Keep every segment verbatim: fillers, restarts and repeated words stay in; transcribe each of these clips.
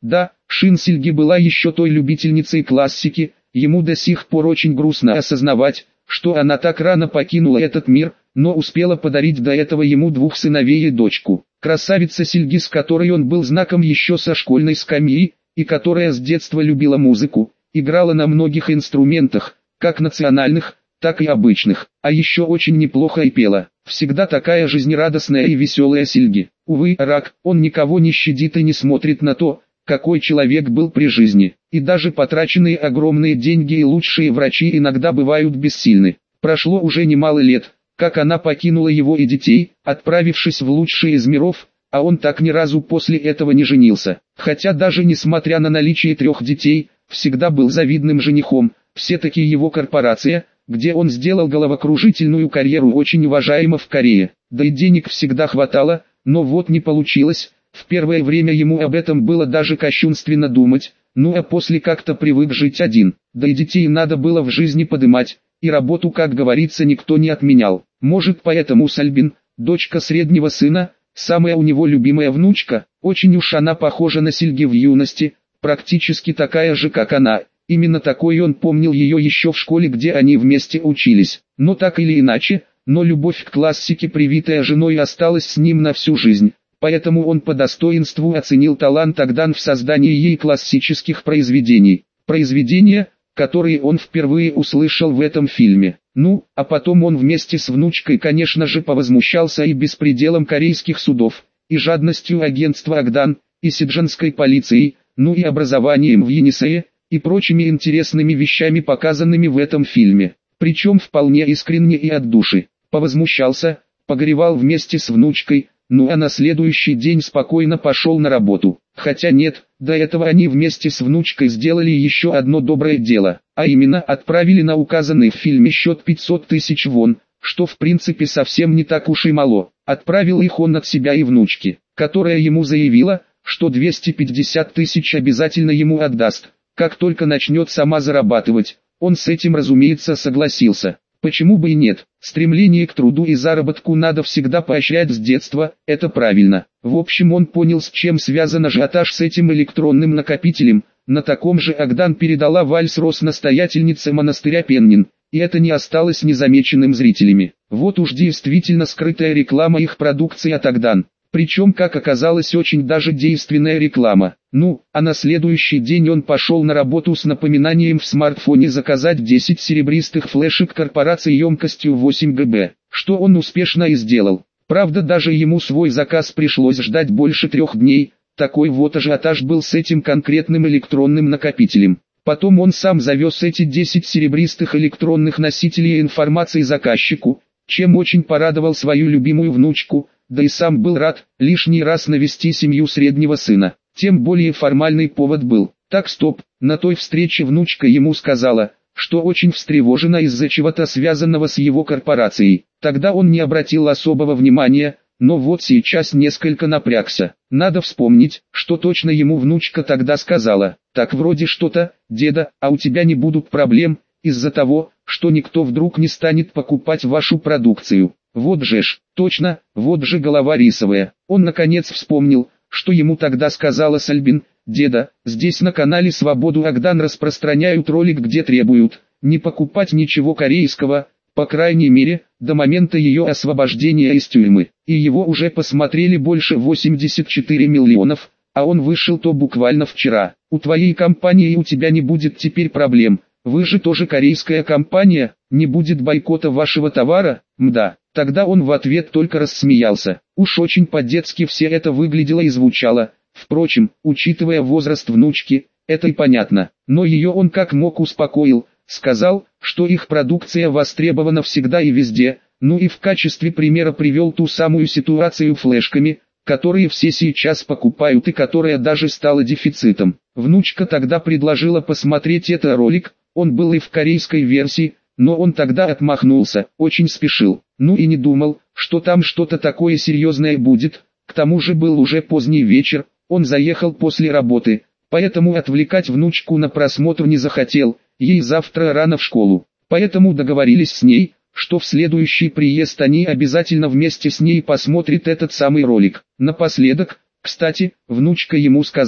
Да, Шин Сильги была еще той любительницей классики, ему до сих пор очень грустно осознавать, что она так рано покинула этот мир, но успела подарить до этого ему двух сыновей и дочку. Красавица Сильги, с которой он был знаком еще со школьной скамьи, и которая с детства любила музыку, играла на многих инструментах, как национальных, так и обычных, а еще очень неплохо и пела. Всегда такая жизнерадостная и веселая Сильги. Увы, рак, он никого не щадит и не смотрит на то, какой человек был при жизни. И даже потраченные огромные деньги и лучшие врачи иногда бывают бессильны. Прошло уже немало лет, как она покинула его и детей, отправившись в лучший из миров, а он так ни разу после этого не женился. Хотя даже несмотря на наличие трех детей, всегда был завидным женихом, все-таки его корпорация, где он сделал головокружительную карьеру, очень уважаема в Корее. Да и денег всегда хватало, но вот не получилось. В первое время ему об этом было даже кощунственно думать, ну а после как-то привык жить один. Да и детей надо было в жизни подымать, и работу, как говорится, никто не отменял. Может, поэтому Сальбин, дочка среднего сына, самая у него любимая внучка, очень уж она похожа на Сильги в юности, практически такая же, как она. Именно такой он помнил ее еще в школе, где они вместе учились. Но так или иначе, но любовь к классике, привитая женой, осталась с ним на всю жизнь. Поэтому он по достоинству оценил талант Агдан в создании ей классических произведений. Произведения, которые он впервые услышал в этом фильме. Ну, а потом он вместе с внучкой, конечно же, повозмущался и беспределом корейских судов, и жадностью агентства Агдан, и сиджанской полицией, ну и образованием в Енисее, и прочими интересными вещами, показанными в этом фильме. Причем вполне искренне и от души. Повозмущался, погоревал вместе с внучкой, ну а на следующий день спокойно пошел на работу. Хотя нет, до этого они вместе с внучкой сделали еще одно доброе дело, а именно отправили на указанный в фильме счет пятьсот тысяч вон, что в принципе совсем не так уж и мало. Отправил их он от себя и внучки, которая ему заявила, что двести пятьдесят тысяч обязательно ему отдаст, как только начнет сама зарабатывать. Он с этим, разумеется, согласился. Почему бы и нет? Стремление к труду и заработку надо всегда поощрять с детства, это правильно. В общем, он понял, с чем связан ажиотаж с этим электронным накопителем. На таком же Агдан передала вальс-рос настоятельнице монастыря Пеннин, и это не осталось незамеченным зрителями. Вот уж действительно скрытая реклама их продукции от Агдан. Причем, как оказалось, очень даже действенная реклама. Ну, а на следующий день он пошел на работу с напоминанием в смартфоне заказать десять серебристых флешек корпорации емкостью восемь гигабайт, что он успешно и сделал. Правда, даже ему свой заказ пришлось ждать больше трех дней, такой вот ажиотаж был с этим конкретным электронным накопителем. Потом он сам завез эти десять серебристых электронных носителей информации заказчику, чем очень порадовал свою любимую внучку, да и сам был рад лишний раз навести семью среднего сына. Тем более формальный повод был. Так, стоп, на той встрече внучка ему сказала, что очень встревожена из-за чего-то связанного с его корпорацией. Тогда он не обратил особого внимания, но вот сейчас несколько напрягся. Надо вспомнить, что точно ему внучка тогда сказала. Так вроде что-то, деда, а у тебя не будут проблем, из-за того, что никто вдруг не станет покупать вашу продукцию. Вот же ж, точно, вот же голова рисовая. Он наконец вспомнил, что ему тогда сказала Сальбин: деда, здесь на канале Свободу Агдан распространяют ролик, где требуют не покупать ничего корейского, по крайней мере, до момента ее освобождения из тюрьмы. И его уже посмотрели больше восемьдесят четыре миллионов, а он вышел то буквально вчера. У твоей компании и у тебя не будет теперь проблем. Вы же тоже корейская компания, не будет бойкота вашего товара, мда. Тогда он в ответ только рассмеялся. Уж очень по-детски все это выглядело и звучало. Впрочем, учитывая возраст внучки, это и понятно. Но ее он как мог успокоил, сказал, что их продукция востребована всегда и везде, ну и в качестве примера привел ту самую ситуацию флешками, которые все сейчас покупают и которая даже стала дефицитом. Внучка тогда предложила посмотреть этот ролик, он был и в корейской версии, но он тогда отмахнулся, очень спешил. Ну и не думал, что там что-то такое серьезное будет. К тому же был уже поздний вечер, он заехал после работы, поэтому отвлекать внучку на просмотр не захотел, ей завтра рано в школу. Поэтому договорились с ней, что в следующий приезд они обязательно вместе с ней посмотрят этот самый ролик. Напоследок, кстати, внучка ему сказала: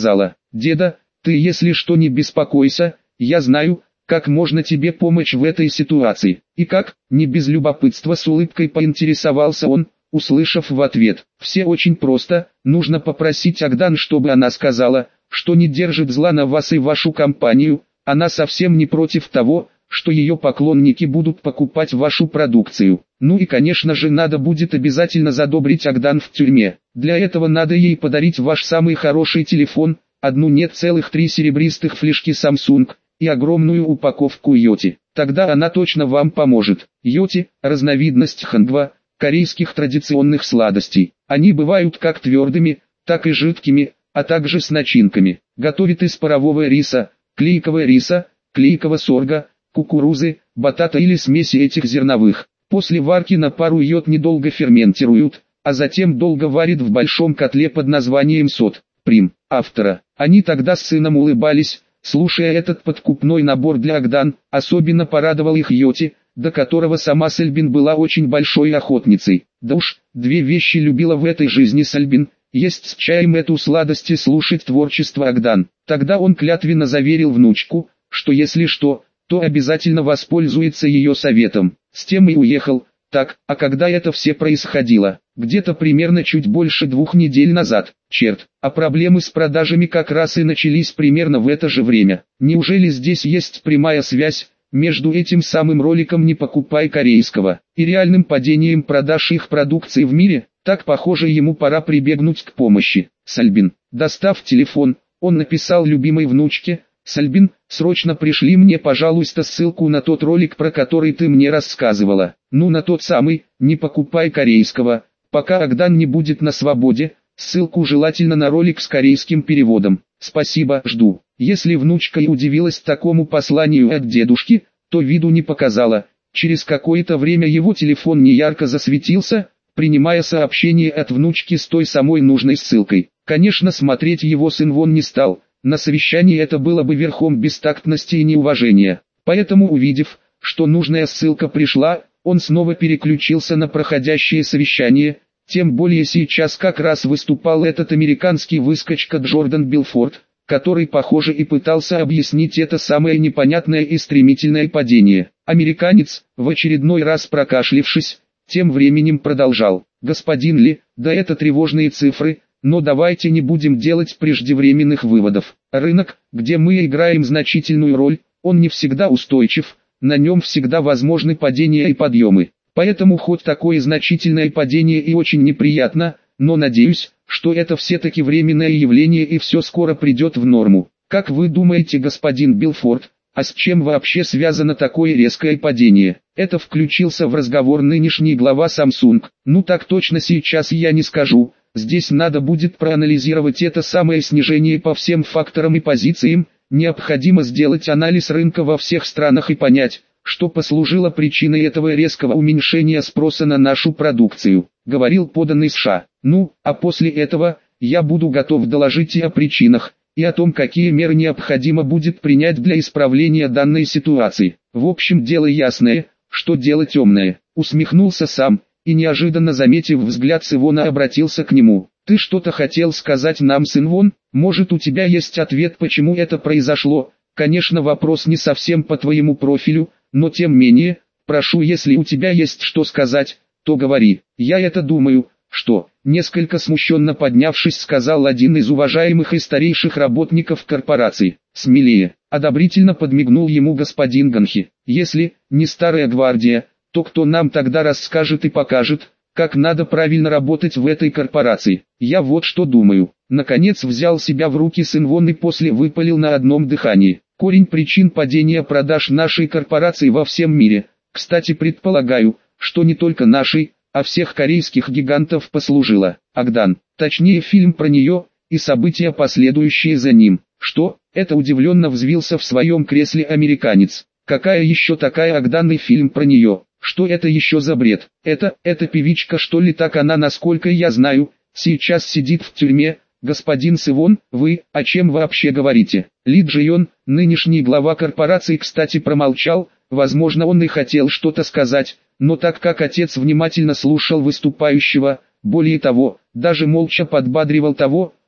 Деда, ты если что не беспокойся, я знаю, как можно тебе помочь в этой ситуации. И как, не без любопытства с улыбкой поинтересовался он, услышав в ответ. Все очень просто, нужно попросить Агдан, чтобы она сказала, что не держит зла на вас и вашу компанию, она совсем не против того, что ее поклонники будут покупать вашу продукцию. Ну и конечно же надо будет обязательно задобрить Агдан в тюрьме. Для этого надо ей подарить ваш самый хороший телефон, одну нет целых три серебристых флешки Samsung и огромную упаковку йоти. Тогда она точно вам поможет. Йоти – разновидность хангва, корейских традиционных сладостей. Они бывают как твердыми, так и жидкими, а также с начинками. Готовят из парового риса, клейкового риса, клейкового сорга, кукурузы, батата или смеси этих зерновых. После варки на пару йод недолго ферментируют, а затем долго варят в большом котле под названием сот, прим, автора. Они тогда с сыном улыбались, слушая этот подкупной набор для Агдан, особенно порадовал их йоти, до которого сама Сальбин была очень большой охотницей. Да уж, две вещи любила в этой жизни Сальбин: есть с чаем эту сладость и слушать творчество Агдан. Тогда он клятвенно заверил внучку, что если что, то обязательно воспользуется ее советом. С тем и уехал. Так, а когда это все происходило? Где-то примерно чуть больше двух недель назад. Черт, а проблемы с продажами как раз и начались примерно в это же время. Неужели здесь есть прямая связь между этим самым роликом «Не покупай корейского» и реальным падением продаж их продукции в мире? Так похоже, ему пора прибегнуть к помощи. Сальбин, достав телефон, он написал любимой внучке: «Сальбин, срочно пришли мне, пожалуйста, ссылку на тот ролик, про который ты мне рассказывала. Ну, на тот самый, не покупай корейского, пока Агдан не будет на свободе, ссылку желательно на ролик с корейским переводом. Спасибо, жду». Если внучка и удивилась такому посланию от дедушки, то виду не показала. Через какое-то время его телефон неярко засветился, принимая сообщение от внучки с той самой нужной ссылкой. Конечно, смотреть его сын вон не стал. На совещании это было бы верхом бестактности и неуважения. Поэтому, увидев, что нужная ссылка пришла, он снова переключился на проходящее совещание, тем более сейчас как раз выступал этот американский выскочка Джордан Белфорд, который, похоже, и пытался объяснить это самое непонятное и стремительное падение. Американец, в очередной раз прокашлившись, тем временем продолжал: «Господин Ли, да это тревожные цифры, но давайте не будем делать преждевременных выводов. Рынок, где мы играем значительную роль, он не всегда устойчив, на нем всегда возможны падения и подъемы. Поэтому хоть такое значительное падение и очень неприятно, но надеюсь, что это все-таки временное явление и все скоро придет в норму. Как вы думаете, господин Белфорд, а с чем вообще связано такое резкое падение?» Это включился в разговор нынешний глава Samsung. «Ну так точно сейчас я не скажу. Здесь надо будет проанализировать это самое снижение по всем факторам и позициям. Необходимо сделать анализ рынка во всех странах и понять, что послужило причиной этого резкого уменьшения спроса на нашу продукцию», — говорил подданный США. «Ну, а после этого, я буду готов доложить и о причинах, и о том, какие меры необходимо будет принять для исправления данной ситуации. В общем, дело ясное, что дело темное», — усмехнулся сам, и неожиданно заметив взгляд Сывона, обратился к нему. «Ты что-то хотел сказать нам, сын Вон? Может, у тебя есть ответ, почему это произошло? Конечно, вопрос не совсем по твоему профилю, но тем менее, прошу, если у тебя есть что сказать, то говори». «Я это думаю, что...» Несколько смущенно поднявшись, сказал один из уважаемых и старейших работников корпорации. «Смелее», — одобрительно подмигнул ему господин Ганхи. «Если не старая гвардия, то кто нам тогда расскажет и покажет, как надо правильно работать в этой корпорации? Я вот что думаю». Наконец взял себя в руки сын Вон и после выпалил на одном дыхании: «Корень причин падения продаж нашей корпорации во всем мире, кстати, предполагаю, что не только нашей, а всех корейских гигантов, послужила Агдан, точнее фильм про нее, и события, последующие за ним». «Что?» — это удивленно взвился в своем кресле американец. «Какая еще такая Агдан и фильм про нее? Что это еще за бред? Это, это певичка, что ли?» «Так она, насколько я знаю, сейчас сидит в тюрьме». «Господин Сывон, вы, о чем вообще говорите?» Ли Джион, нынешний глава корпорации, кстати, промолчал. Возможно, он и хотел что-то сказать, но так как отец внимательно слушал выступающего, более того, даже молча подбадривал того,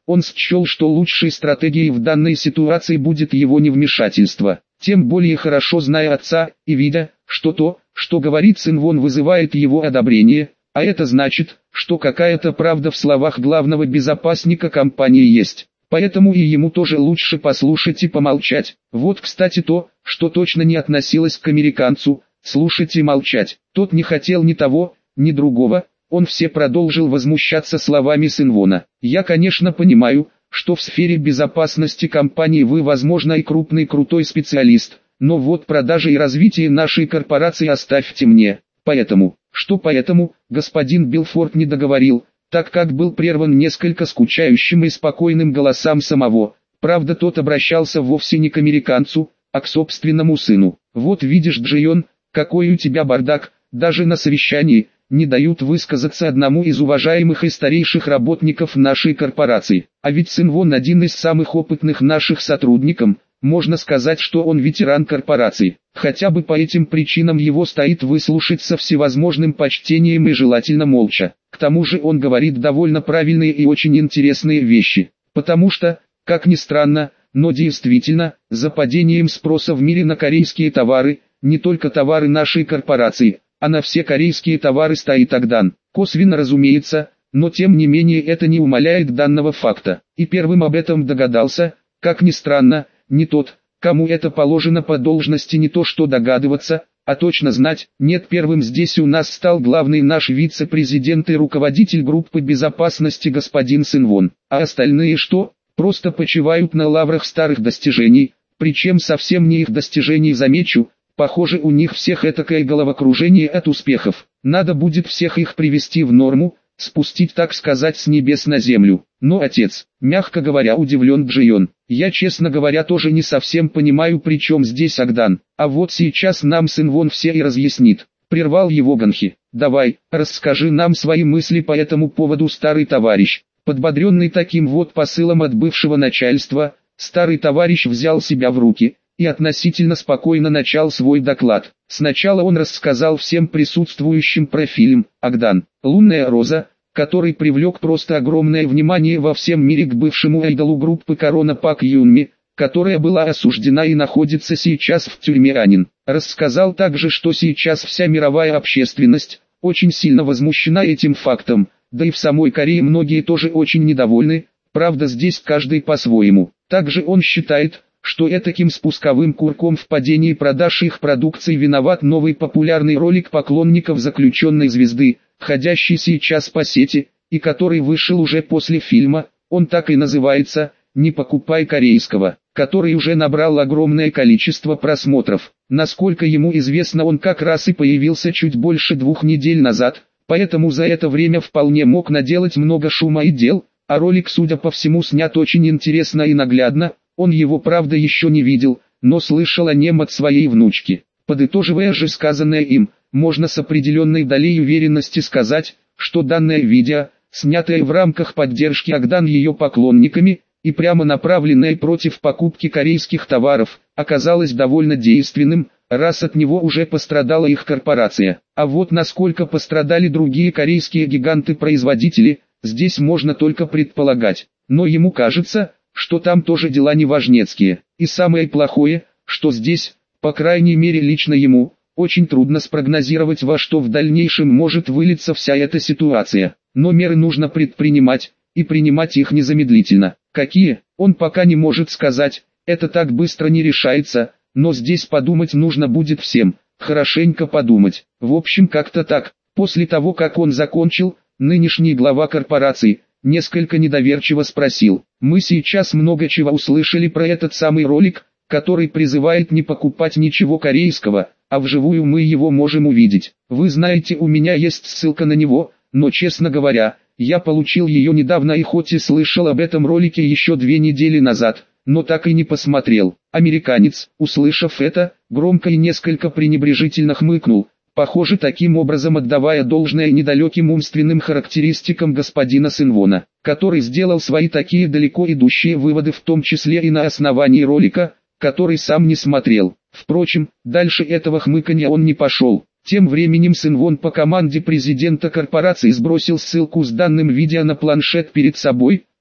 Он счел, что лучшей стратегией в данной ситуации будет его невмешательство. Тем более хорошо зная отца, и видя, что то, что говорит Синвон, вызывает его одобрение, а это значит, что какая-то правда в словах главного безопасника компании есть. Поэтому и ему тоже лучше послушать и помолчать. Вот кстати то, что точно не относилось к американцу, слушать и молчать. Тот не хотел ни того, ни другого, он все продолжил возмущаться словами Синвона. «Я, конечно, понимаю, что в сфере безопасности компании вы, возможно, и крупный крутой специалист, но вот продажи и развитие нашей корпорации оставьте мне. Поэтому, что поэтому, господин Билфорд не договорил, так как был прерван несколько скучающим и спокойным голосам самого. Правда, тот обращался вовсе не к американцу, а к собственному сыну. Вот видишь, Джейон, какой у тебя бардак, даже на совещании не дают высказаться одному из уважаемых и старейших работников нашей корпорации. А ведь Синвон один из самых опытных наших сотрудников, можно сказать, что он ветеран корпорации. Хотя бы по этим причинам его стоит выслушать со всевозможным почтением и желательно молча. К тому же он говорит довольно правильные и очень интересные вещи. Потому что, как ни странно, но действительно, за падением спроса в мире на корейские товары, не только товары нашей корпорации, а на все корейские товары стоит Агдан. Косвенно, разумеется, но тем не менее это не умаляет данного факта. И первым об этом догадался, как ни странно, не тот, кому это положено по должности, не то что догадываться, а точно знать. Нет, первым здесь у нас стал главный наш вице-президент и руководитель группы безопасности господин Синвон. А остальные что? Просто почивают на лаврах старых достижений, причем совсем не их достижений, замечу. Похоже, у них всех этакое головокружение от успехов. Надо будет всех их привести в норму, спустить, так сказать, с небес на землю. Но отец, мягко говоря, удивлен Джейон. Я, честно говоря, тоже не совсем понимаю, при чем здесь Агдан. А вот сейчас нам Синвон все и разъяснит. Прервал его Ганхи. Давай, расскажи нам свои мысли по этому поводу, старый товарищ. Подбодренный таким вот посылом от бывшего начальства, старый товарищ взял себя в руки и относительно спокойно начал свой доклад. Сначала он рассказал всем присутствующим про фильм «Агдан. Лунная роза», который привлек просто огромное внимание во всем мире к бывшему айдолу группы Корона Пак Юнми, которая была осуждена и находится сейчас в тюрьме Анин. Рассказал также, что сейчас вся мировая общественность очень сильно возмущена этим фактом, да и в самой Корее многие тоже очень недовольны, правда здесь каждый по-своему. Также он считает, что этаким спусковым курком в падении продаж их продукции виноват новый популярный ролик поклонников «Заключенной звезды», ходящий сейчас по сети, и который вышел уже после фильма, он так и называется «Не покупай корейского», который уже набрал огромное количество просмотров. Насколько ему известно, он как раз и появился чуть больше двух недель назад, поэтому за это время вполне мог наделать много шума и дел, а ролик, судя по всему, снят очень интересно и наглядно. Он его, правда, еще не видел, но слышал о нем от своей внучки. Подытоживая же сказанное им, можно с определенной долей уверенности сказать, что данное видео, снятое в рамках поддержки Агдан ее поклонниками, и прямо направленное против покупки корейских товаров, оказалось довольно действенным, раз от него уже пострадала их корпорация. А вот насколько пострадали другие корейские гиганты-производители, здесь можно только предполагать. Но ему кажется, что там тоже дела неважнецкие. И самое плохое, что здесь, по крайней мере лично ему, очень трудно спрогнозировать, во что в дальнейшем может вылиться вся эта ситуация. Но меры нужно предпринимать, и принимать их незамедлительно. Какие, он пока не может сказать, это так быстро не решается, но здесь подумать нужно будет всем, хорошенько подумать. В общем, как-то так. После того, как он закончил, нынешний глава корпорации несколько недоверчиво спросил: «Мы сейчас много чего услышали про этот самый ролик, который призывает не покупать ничего корейского, а вживую мы его можем увидеть. Вы знаете, у меня есть ссылка на него, но, честно говоря, я получил ее недавно и хоть и слышал об этом ролике еще две недели назад, но так и не посмотрел». Американец, услышав это, громко и несколько пренебрежительно хмыкнул, похоже, таким образом отдавая должное недалеким умственным характеристикам господина Синвона, который сделал свои такие далеко идущие выводы, в том числе и на основании ролика, который сам не смотрел. Впрочем, дальше этого хмыканья он не пошел. Тем временем Синвон по команде президента корпорации сбросил ссылку с данным видео на планшет перед собой,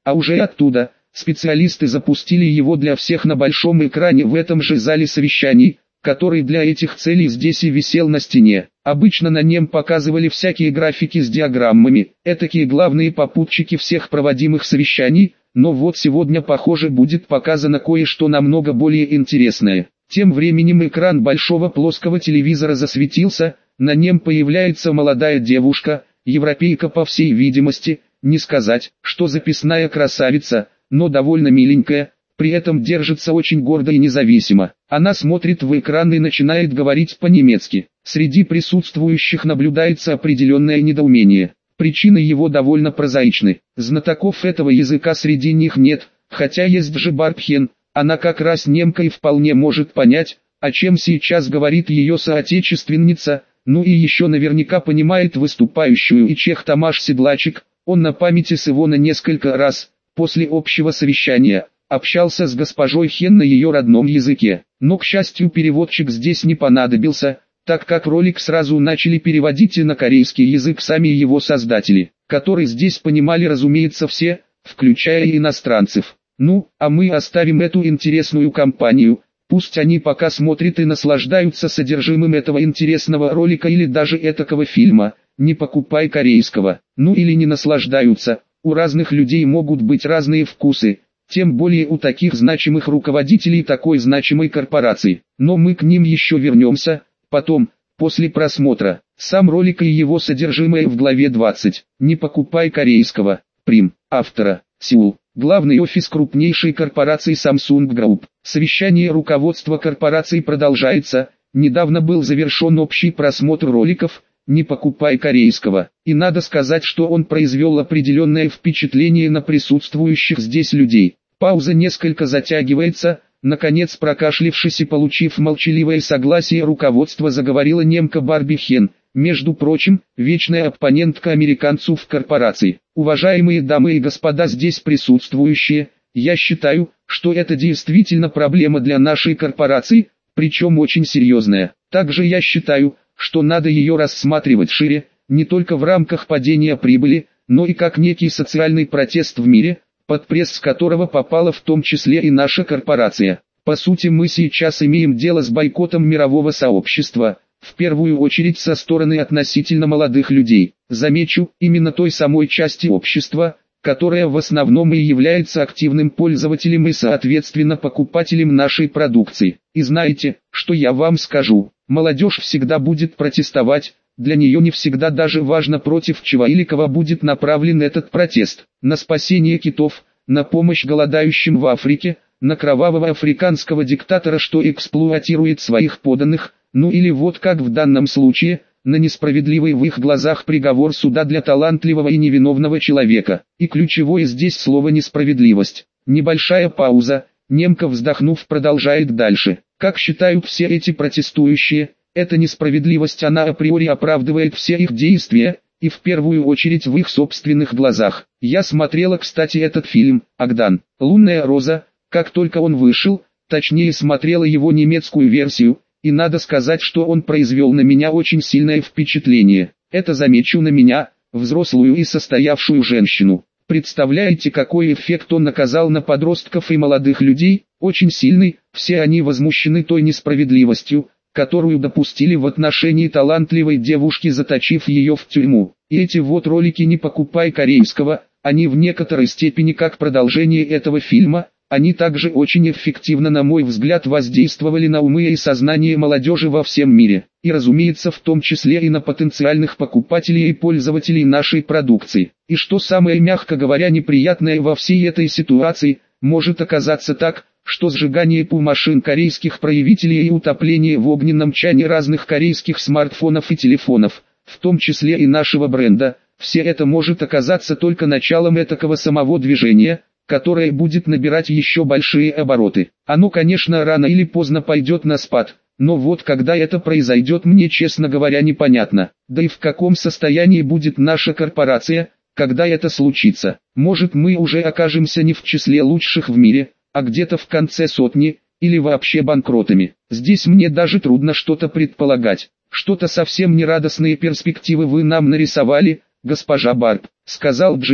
а уже оттуда специалисты запустили его для всех на большом экране в этом же зале совещаний, который для этих целей здесь и висел на стене. Обычно на нем показывали всякие графики с диаграммами, этакие главные попутчики всех проводимых совещаний, но вот сегодня, похоже, будет показано кое-что намного более интересное. Тем временем экран большого плоского телевизора засветился, на нем появляется молодая девушка, европейка по всей видимости, не сказать, что записная красавица, но довольно миленькая, при этом держится очень гордо и независимо. Она смотрит в экран и начинает говорить по-немецки. Среди присутствующих наблюдается определенное недоумение. Причины его довольно прозаичны. Знатоков этого языка среди них нет, хотя есть же Барбхен, она как раз немка и вполне может понять, о чем сейчас говорит ее соотечественница, ну и еще наверняка понимает выступающую и чех Тамаш Седлачик. Он на памяти с Ивона несколько раз, после общего совещания, общался с госпожой Хен на ее родном языке, но, к счастью, переводчик здесь не понадобился, так как ролик сразу начали переводить и на корейский язык сами его создатели, которые здесь понимали, разумеется, все, включая и иностранцев. Ну, а мы оставим эту интересную компанию, пусть они пока смотрят и наслаждаются содержимым этого интересного ролика или даже этакого фильма, не покупай корейского, ну или не наслаждаются, у разных людей могут быть разные вкусы. Тем более у таких значимых руководителей такой значимой корпорации. Но мы к ним еще вернемся, потом, после просмотра. Сам ролик и его содержимое в главе двадцать. Не покупай корейского. Прим. Автора. Сеул. Главный офис крупнейшей корпорации Samsung Group. Совещание руководства корпорации продолжается. Недавно был завершен общий просмотр роликов «Не покупай корейского». И надо сказать, что он произвел определенное впечатление на присутствующих здесь людей. Пауза несколько затягивается, наконец, прокашлившись и получив молчаливое согласие руководства, заговорила немка Барби Хен, между прочим, вечная оппонентка американцу в корпорации. Уважаемые дамы и господа здесь присутствующие, я считаю, что это действительно проблема для нашей корпорации, причем очень серьезная. Также я считаю, что надо ее рассматривать шире, не только в рамках падения прибыли, но и как некий социальный протест в мире, под пресс которого попала в том числе и наша корпорация. По сути, мы сейчас имеем дело с бойкотом мирового сообщества, в первую очередь со стороны относительно молодых людей. Замечу, именно той самой части общества, которая в основном и является активным пользователем и соответственно покупателем нашей продукции. И знаете, что я вам скажу? Молодежь всегда будет протестовать, для нее не всегда даже важно, против чего или кого будет направлен этот протест. На спасение китов, на помощь голодающим в Африке, на кровавого африканского диктатора, что эксплуатирует своих подданных, ну или вот как в данном случае, на несправедливый в их глазах приговор суда для талантливого и невиновного человека. И ключевое здесь слово «несправедливость». Небольшая пауза, немка, вздохнув, продолжает дальше. Как считают все эти протестующие, эта несправедливость, она априори оправдывает все их действия, и в первую очередь в их собственных глазах. Я смотрела, кстати, этот фильм «Агдан. Лунная роза», как только он вышел, точнее смотрела его немецкую версию, и надо сказать, что он произвел на меня очень сильное впечатление. Это, замечу, на меня, взрослую и состоявшую женщину. Представляете, какой эффект он оказал на подростков и молодых людей? Очень сильный. Все они возмущены той несправедливостью, которую допустили в отношении талантливой девушки, заточив ее в тюрьму. И эти вот ролики «Не покупай корейского», они в некоторой степени как продолжение этого фильма, они также очень эффективно, на мой взгляд, воздействовали на умы и сознание молодежи во всем мире, и, разумеется, в том числе и на потенциальных покупателей и пользователей нашей продукции. И что самое, мягко говоря, неприятное во всей этой ситуации, может оказаться так, что сжигание пу-машин корейских проявителей и утопление в огненном чане разных корейских смартфонов и телефонов, в том числе и нашего бренда, все это может оказаться только началом этакого самого движения, которое будет набирать еще большие обороты. Оно, конечно, рано или поздно пойдет на спад, но вот когда это произойдет, мне, честно говоря, непонятно. Да и в каком состоянии будет наша корпорация, когда это случится. Может, мы уже окажемся не в числе лучших в мире, а где-то в конце сотни, или вообще банкротами. Здесь мне даже трудно что-то предполагать. Что-то совсем нерадостные перспективы вы нам нарисовали, госпожа Барб, сказал Джион.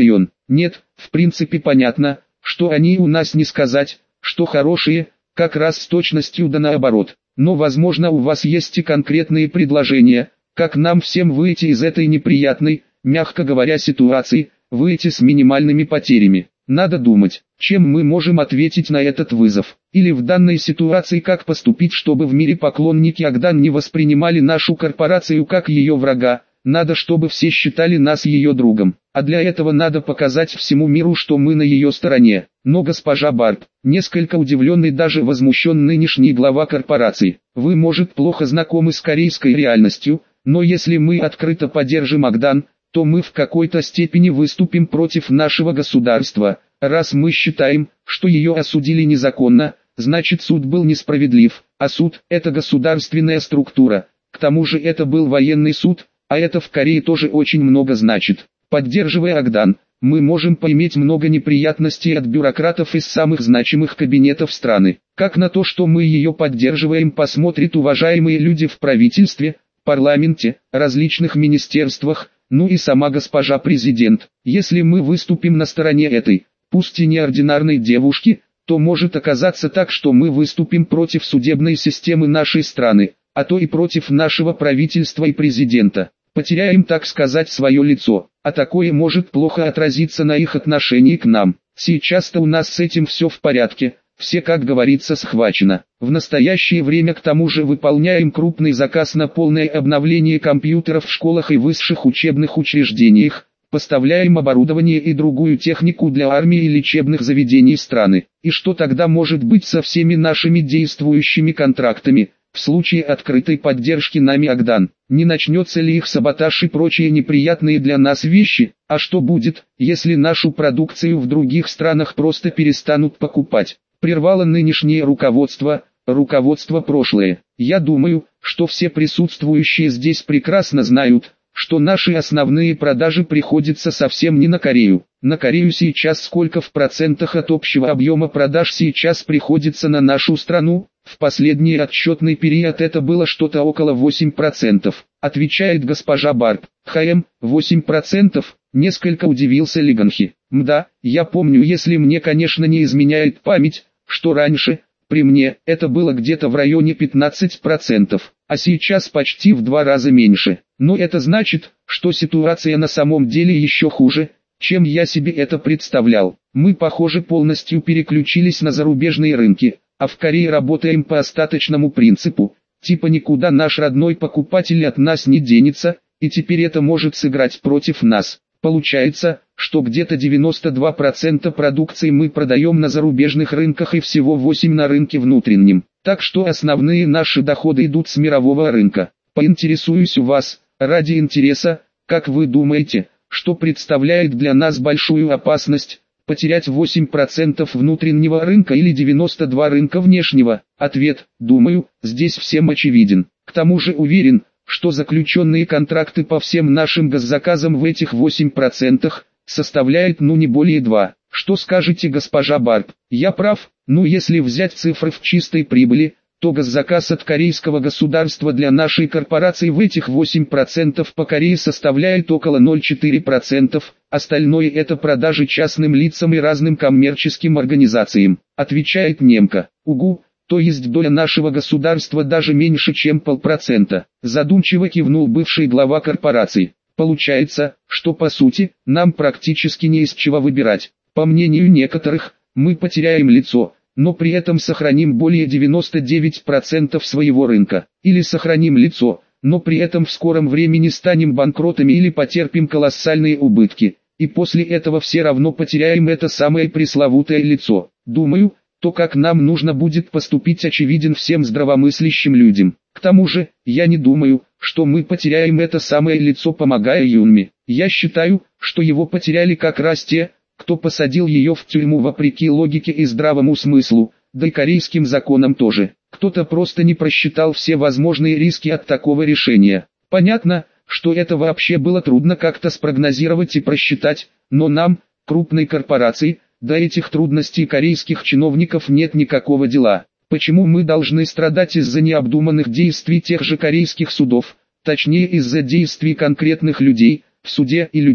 Нет, в принципе понятно, что они у нас не сказать, что хорошие, как раз с точностью да наоборот. Но возможно у вас есть и конкретные предложения, как нам всем выйти из этой неприятной, мягко говоря, ситуации, выйти с минимальными потерями. Надо думать, чем мы можем ответить на этот вызов. Или в данной ситуации как поступить, чтобы в мире поклонники Агдан не воспринимали нашу корпорацию как ее врага. Надо, чтобы все считали нас ее другом. А для этого надо показать всему миру, что мы на ее стороне. Но госпожа Барб, несколько удивленный, даже возмущен нынешний глава корпорации, вы, может, плохо знакомы с корейской реальностью, но если мы открыто поддержим Агдан, то мы в какой-то степени выступим против нашего государства. Раз мы считаем, что ее осудили незаконно, значит суд был несправедлив, а суд – это государственная структура. К тому же это был военный суд, а это в Корее тоже очень много значит. Поддерживая Агдан, мы можем поиметь много неприятностей от бюрократов из самых значимых кабинетов страны. Как на то, что мы ее поддерживаем, посмотрят уважаемые люди в правительстве, парламенте, различных министерствах, ну и сама госпожа президент. Если мы выступим на стороне этой, пусть и неординарной девушки, то может оказаться так, что мы выступим против судебной системы нашей страны, а то и против нашего правительства и президента. Потеряем, так сказать, свое лицо, а такое может плохо отразиться на их отношении к нам. Сейчас-то у нас с этим все в порядке, все, как говорится, схвачено. В настоящее время к тому же выполняем крупный заказ на полное обновление компьютеров в школах и высших учебных учреждениях, поставляем оборудование и другую технику для армии и лечебных заведений страны. И что тогда может быть со всеми нашими действующими контрактами? В случае открытой поддержки нами Агдан, не начнется ли их саботаж и прочие неприятные для нас вещи? А что будет, если нашу продукцию в других странах просто перестанут покупать? Прервало нынешнее руководство, руководство прошлое. Я думаю, что все присутствующие здесь прекрасно знают, что наши основные продажи приходятся совсем не на Корею. На Корею сейчас сколько в процентах от общего объема продаж сейчас приходится на нашу страну? В последний отсчетный период это было что-то около восемь процентов, отвечает госпожа Барб. ХМ, восемь процентов, несколько удивился Лиганхи. Мда, я помню, если мне, конечно, не изменяет память, что раньше, при мне, это было где-то в районе пятнадцати процентов, а сейчас почти в два раза меньше. Но это значит, что ситуация на самом деле еще хуже, чем я себе это представлял. Мы, похоже, полностью переключились на зарубежные рынки, а в Корее работаем по остаточному принципу, типа никуда наш родной покупатель от нас не денется, и теперь это может сыграть против нас. Получается, что где-то девяносто два процента продукции мы продаем на зарубежных рынках и всего восемь процентов на рынке внутреннем. Так что основные наши доходы идут с мирового рынка. Поинтересуюсь у вас, ради интереса, как вы думаете, что представляет для нас большую опасность? Потерять восемь процентов внутреннего рынка или девяносто два процента рынка внешнего? Ответ, думаю, здесь всем очевиден. К тому же уверен, что заключенные контракты по всем нашим госзаказам в этих восемь процентов составляют ну не более два. Что скажете, госпожа Барб? Я прав? Ну если взять цифры в чистой прибыли, то госзаказ от корейского государства для нашей корпорации в этих восемь процентов по Корее составляет около ноль целых четыре десятых процента, остальное это продажи частным лицам и разным коммерческим организациям, отвечает немка. Угу, то есть доля нашего государства даже меньше, чем полпроцента. Задумчиво кивнул бывший глава корпорации. Получается, что по сути, нам практически не из чего выбирать. По мнению некоторых, мы потеряем лицо, но при этом сохраним более девяноста девяти процентов своего рынка. Или сохраним лицо, но при этом в скором времени станем банкротами или потерпим колоссальные убытки. И после этого все равно потеряем это самое пресловутое лицо. Думаю, то как нам нужно будет поступить очевиден всем здравомыслящим людям. К тому же, я не думаю, что мы потеряем это самое лицо, помогая Юнми. Я считаю, что его потеряли как раз те, кто посадил ее в тюрьму вопреки логике и здравому смыслу, да и корейским законам тоже. Кто-то просто не просчитал все возможные риски от такого решения. Понятно, что это вообще было трудно как-то спрогнозировать и просчитать, но нам, крупной корпорации, до этих трудностей корейских чиновников нет никакого дела. Почему мы должны страдать из-за необдуманных действий тех же корейских судов, точнее из-за действий конкретных людей, в суде и людей,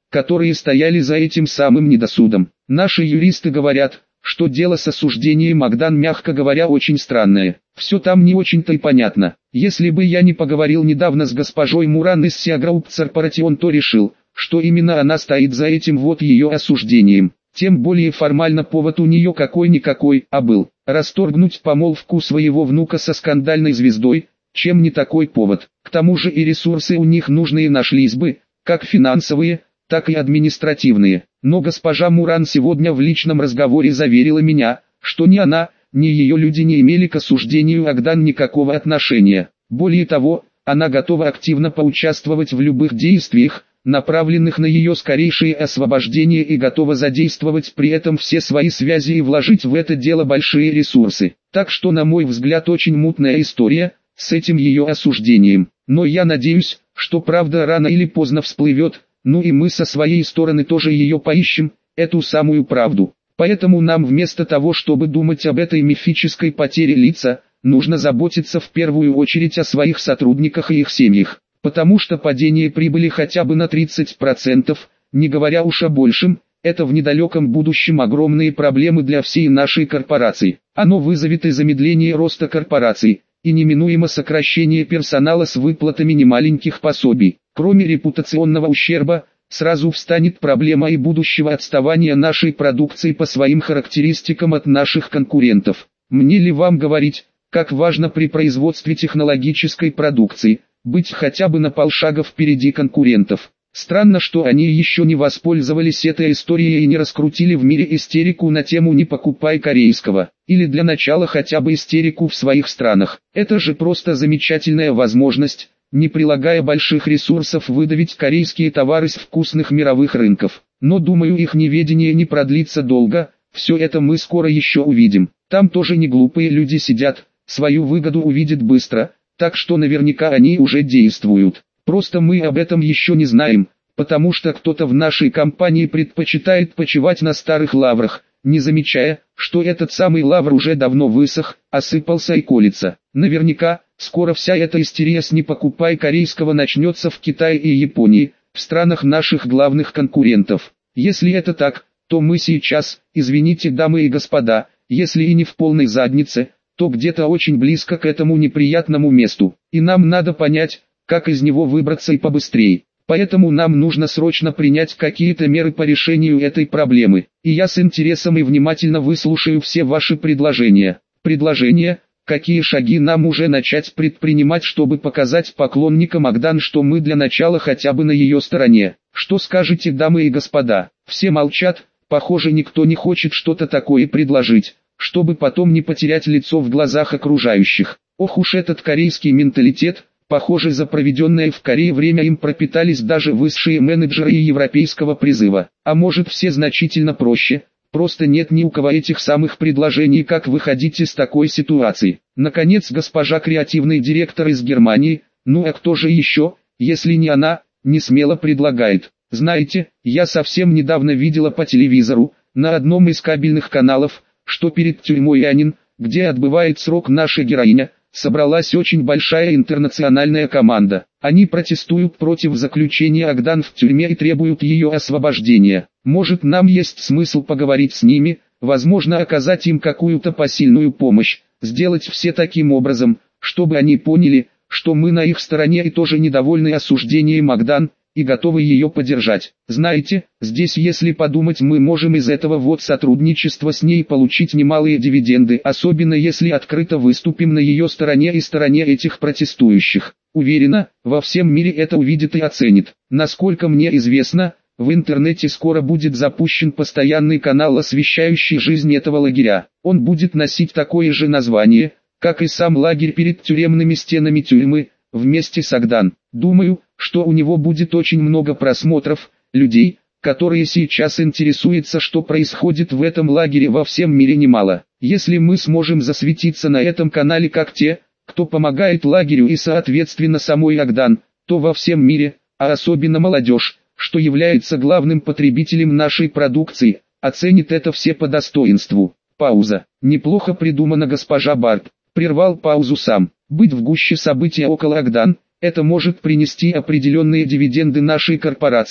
которые стояли за этим самым недосудом. Наши юристы говорят, что дело с осуждением Агдан, мягко говоря, очень странное. Все там не очень-то и понятно. Если бы я не поговорил недавно с госпожой Муран из Sia Group Corporation, то решил, что именно она стоит за этим вот ее осуждением. Тем более формально повод у нее какой-никакой, а был. Расторгнуть помолвку своего внука со скандальной звездой, чем не такой повод. К тому же и ресурсы у них нужные нашлись бы, как финансовые, так и административные. Но госпожа Муран сегодня в личном разговоре заверила меня, что ни она, ни ее люди не имели к осуждению Агдан никакого отношения. Более того, она готова активно поучаствовать в любых действиях, направленных на ее скорейшее освобождение, и готова задействовать при этом все свои связи и вложить в это дело большие ресурсы. Так что, на мой взгляд, очень мутная история с этим ее осуждением. Но я надеюсь, что правда рано или поздно всплывет, ну и мы со своей стороны тоже ее поищем, эту самую правду. Поэтому нам вместо того, чтобы думать об этой мифической потере лица, нужно заботиться в первую очередь о своих сотрудниках и их семьях. Потому что падение прибыли хотя бы на тридцать процентов, не говоря уж о большем, это в недалеком будущем огромные проблемы для всей нашей корпорации. Оно вызовет и замедление роста корпораций, и неминуемо сокращение персонала с выплатами немаленьких пособий. Кроме репутационного ущерба, сразу встанет проблема и будущего отставания нашей продукции по своим характеристикам от наших конкурентов. Мне ли вам говорить, как важно при производстве технологической продукции быть хотя бы на полшага впереди конкурентов. Странно, что они еще не воспользовались этой историей и не раскрутили в мире истерику на тему «не покупай корейского», или для начала хотя бы истерику в своих странах. Это же просто замечательная возможность, не прилагая больших ресурсов, выдавить корейские товары с вкусных мировых рынков. Но думаю, их неведение не продлится долго, все это мы скоро еще увидим. Там тоже не глупые люди сидят, свою выгоду увидят быстро, так что наверняка они уже действуют. Просто мы об этом еще не знаем, потому что кто-то в нашей компании предпочитает почивать на старых лаврах, не замечая, что этот самый лавр уже давно высох, осыпался и колется. Наверняка, скоро вся эта истерия с «не покупай корейского» начнется в Китае и Японии, в странах наших главных конкурентов. Если это так, то мы сейчас, извините, дамы и господа, если и не в полной заднице, то где-то очень близко к этому неприятному месту. И нам надо понять, как из него выбраться и побыстрее. Поэтому нам нужно срочно принять какие-то меры по решению этой проблемы. И я с интересом и внимательно выслушаю все ваши предложения. Предложения, какие шаги нам уже начать предпринимать, чтобы показать поклонникам Агдан, что мы для начала хотя бы на ее стороне. Что скажете, дамы и господа? Все молчат, похоже, никто не хочет что-то такое предложить, чтобы потом не потерять лицо в глазах окружающих. Ох уж этот корейский менталитет, похоже, за проведенное в Корее время им пропитались даже высшие менеджеры и европейского призыва. А может, все значительно проще, просто нет ни у кого этих самых предложений, как выходить из такой ситуации. Наконец, госпожа креативный директор из Германии, ну а кто же еще, если не она, не смело предлагает. Знаете, я совсем недавно видела по телевизору, на одном из кабельных каналов, что перед тюрьмой Янин, где отбывает срок наша героиня, собралась очень большая интернациональная команда. Они протестуют против заключения Агдан в тюрьме и требуют ее освобождения. Может, нам есть смысл поговорить с ними, возможно, оказать им какую-то посильную помощь, сделать все таким образом, чтобы они поняли, что мы на их стороне и тоже недовольны осуждением Агдан, и готовы ее поддержать. Знаете, здесь, если подумать, мы можем из этого вот сотрудничества с ней получить немалые дивиденды, особенно если открыто выступим на ее стороне и стороне этих протестующих. Уверена, во всем мире это увидит и оценит. Насколько мне известно, в интернете скоро будет запущен постоянный канал, освещающий жизнь этого лагеря. Он будет носить такое же название, как и сам лагерь перед тюремными стенами тюрьмы, вместе с Агдан. Думаю, что у него будет очень много просмотров, людей, которые сейчас интересуются, что происходит в этом лагере, во всем мире немало. Если мы сможем засветиться на этом канале как те, кто помогает лагерю и соответственно самой Агдан, то во всем мире, а особенно молодежь, что является главным потребителем нашей продукции, оценит это все по достоинству. Пауза. Неплохо придумано, госпожа Барт. Прервал паузу сам. Быть в гуще события около Агдан, это может принести определенные дивиденды нашей корпорации,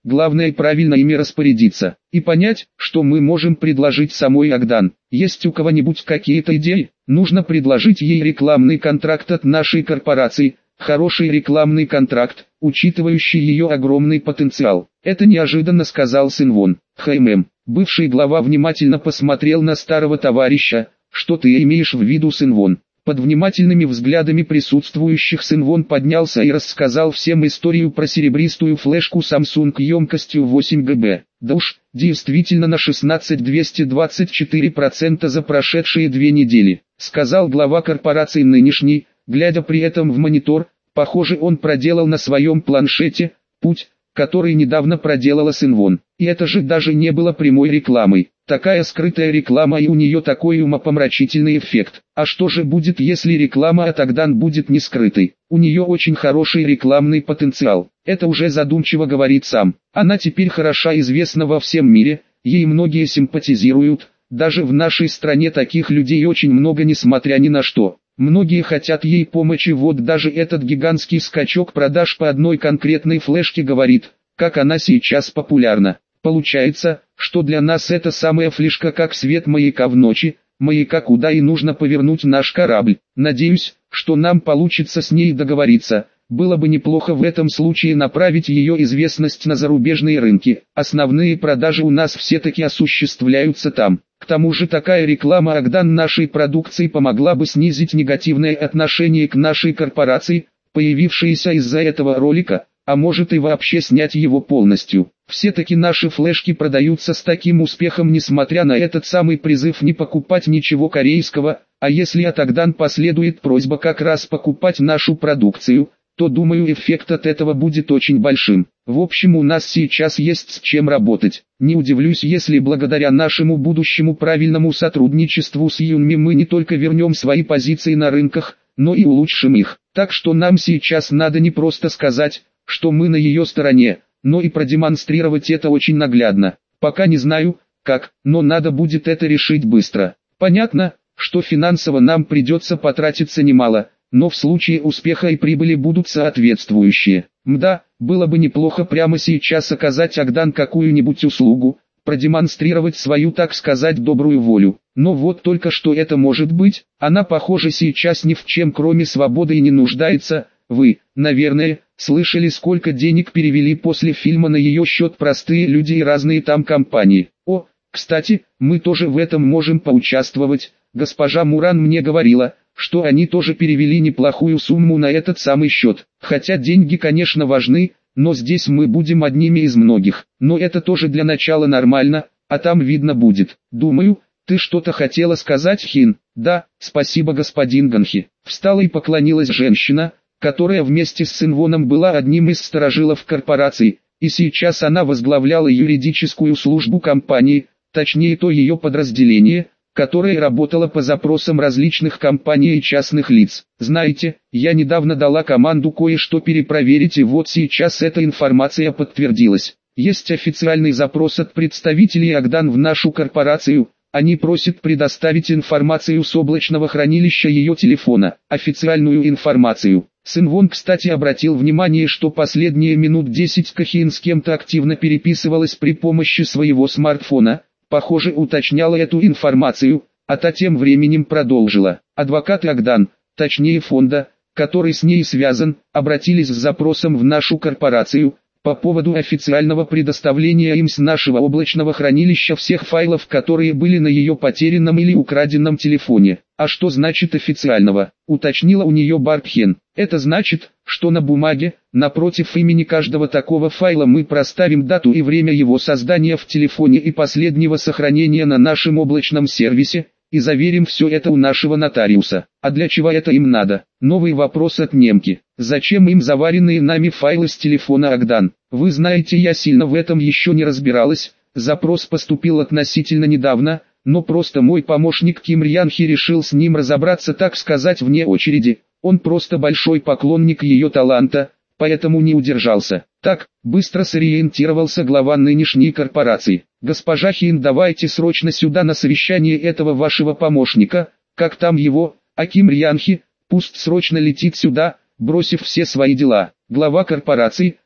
главное правильно ими распорядиться, и понять, что мы можем предложить самой Агдан. Есть у кого-нибудь какие-то идеи? Нужно предложить ей рекламный контракт от нашей корпорации, хороший рекламный контракт, учитывающий ее огромный потенциал. Это неожиданно сказал Синвон. Хэймэм, бывший глава внимательно посмотрел на старого товарища. Что ты имеешь в виду, Синвон? Под внимательными взглядами присутствующих Синвон поднялся и рассказал всем историю про серебристую флешку Samsung емкостью восемь гигабайт. Да уж, действительно на шестнадцать тысяч двести двадцать четыре процента за прошедшие две недели, сказал глава корпорации нынешний, глядя при этом в монитор. Похоже, он проделал на своем планшете путь, который недавно проделала Синвон. И это же даже не было прямой рекламой. Такая скрытая реклама, и у нее такой умопомрачительный эффект. А что же будет, если реклама от Агдан будет не скрытой? У нее очень хороший рекламный потенциал. Это уже задумчиво говорит сам. Она теперь хороша известна во всем мире, ей многие симпатизируют. Даже в нашей стране таких людей очень много, несмотря ни на что. Многие хотят ей помощи, вот даже этот гигантский скачок продаж по одной конкретной флешке говорит, как она сейчас популярна. Получается, что для нас это самая флешка как свет маяка в ночи, маяка, куда и нужно повернуть наш корабль. Надеюсь, что нам получится с ней договориться. Было бы неплохо в этом случае направить ее известность на зарубежные рынки. Основные продажи у нас все-таки осуществляются там. К тому же такая реклама Агдан нашей продукции помогла бы снизить негативное отношение к нашей корпорации, появившееся из-за этого ролика, а может и вообще снять его полностью. Все-таки наши флешки продаются с таким успехом, несмотря на этот самый призыв не покупать ничего корейского, а если от Агдан последует просьба как раз покупать нашу продукцию, то думаю, эффект от этого будет очень большим. В общем, у нас сейчас есть с чем работать. Не удивлюсь, если благодаря нашему будущему правильному сотрудничеству с Юнми мы не только вернем свои позиции на рынках, но и улучшим их. Так что нам сейчас надо не просто сказать, что мы на ее стороне, но и продемонстрировать это очень наглядно. Пока не знаю, как, но надо будет это решить быстро. Понятно, что финансово нам придется потратиться немало, но в случае успеха и прибыли будут соответствующие. Мда, было бы неплохо прямо сейчас оказать Агдан какую-нибудь услугу, продемонстрировать свою, так сказать, добрую волю. Но вот только что это может быть, она, похоже, сейчас ни в чем кроме свободы и не нуждается. Вы, наверное, слышали, сколько денег перевели после фильма на ее счет простые люди и разные там компании. О, кстати, мы тоже в этом можем поучаствовать. Госпожа Муран мне говорила, что они тоже перевели неплохую сумму на этот самый счет. Хотя деньги, конечно, важны, но здесь мы будем одними из многих. Но это тоже для начала нормально, а там видно будет. Думаю, ты что-то хотела сказать, Хин? Да, спасибо, господин Ганхи. Встала и поклонилась женщина, которая вместе с Синвоном была одним из старожилов корпорации, и сейчас она возглавляла юридическую службу компании, точнее то ее подразделение, которая работала по запросам различных компаний и частных лиц. Знаете, я недавно дала команду кое-что перепроверить, и вот сейчас эта информация подтвердилась. Есть официальный запрос от представителей Агдан в нашу корпорацию. Они просят предоставить информацию с облачного хранилища ее телефона, официальную информацию. Синвон, кстати, обратил внимание, что последние минут десять Кахин с кем-то активно переписывалась при помощи своего смартфона. Похоже, уточняла эту информацию, а та тем временем продолжила. Адвокаты Агдан, точнее фонда, который с ней связан, обратились с запросом в нашу корпорацию, по поводу официального предоставления им с нашего облачного хранилища всех файлов, которые были на ее потерянном или украденном телефоне. А что значит официального? Уточнила у нее Барбхен. Это значит, что на бумаге, напротив имени каждого такого файла мы проставим дату и время его создания в телефоне и последнего сохранения на нашем облачном сервисе, и заверим все это у нашего нотариуса. А для чего это им надо? Новый вопрос от немки. Зачем им заваренные нами файлы с телефона Агдан? Вы знаете, я сильно в этом еще не разбиралась. Запрос поступил относительно недавно, но просто мой помощник Ким Рьянхи решил с ним разобраться, так сказать, вне очереди. Он просто большой поклонник ее таланта, поэтому не удержался. Так, быстро сориентировался глава нынешней корпорации. Госпожа Хин, давайте срочно сюда на совещание этого вашего помощника, как там его, а Ким Рьянхи, пусть срочно летит сюда, бросив все свои дела. Глава корпорации,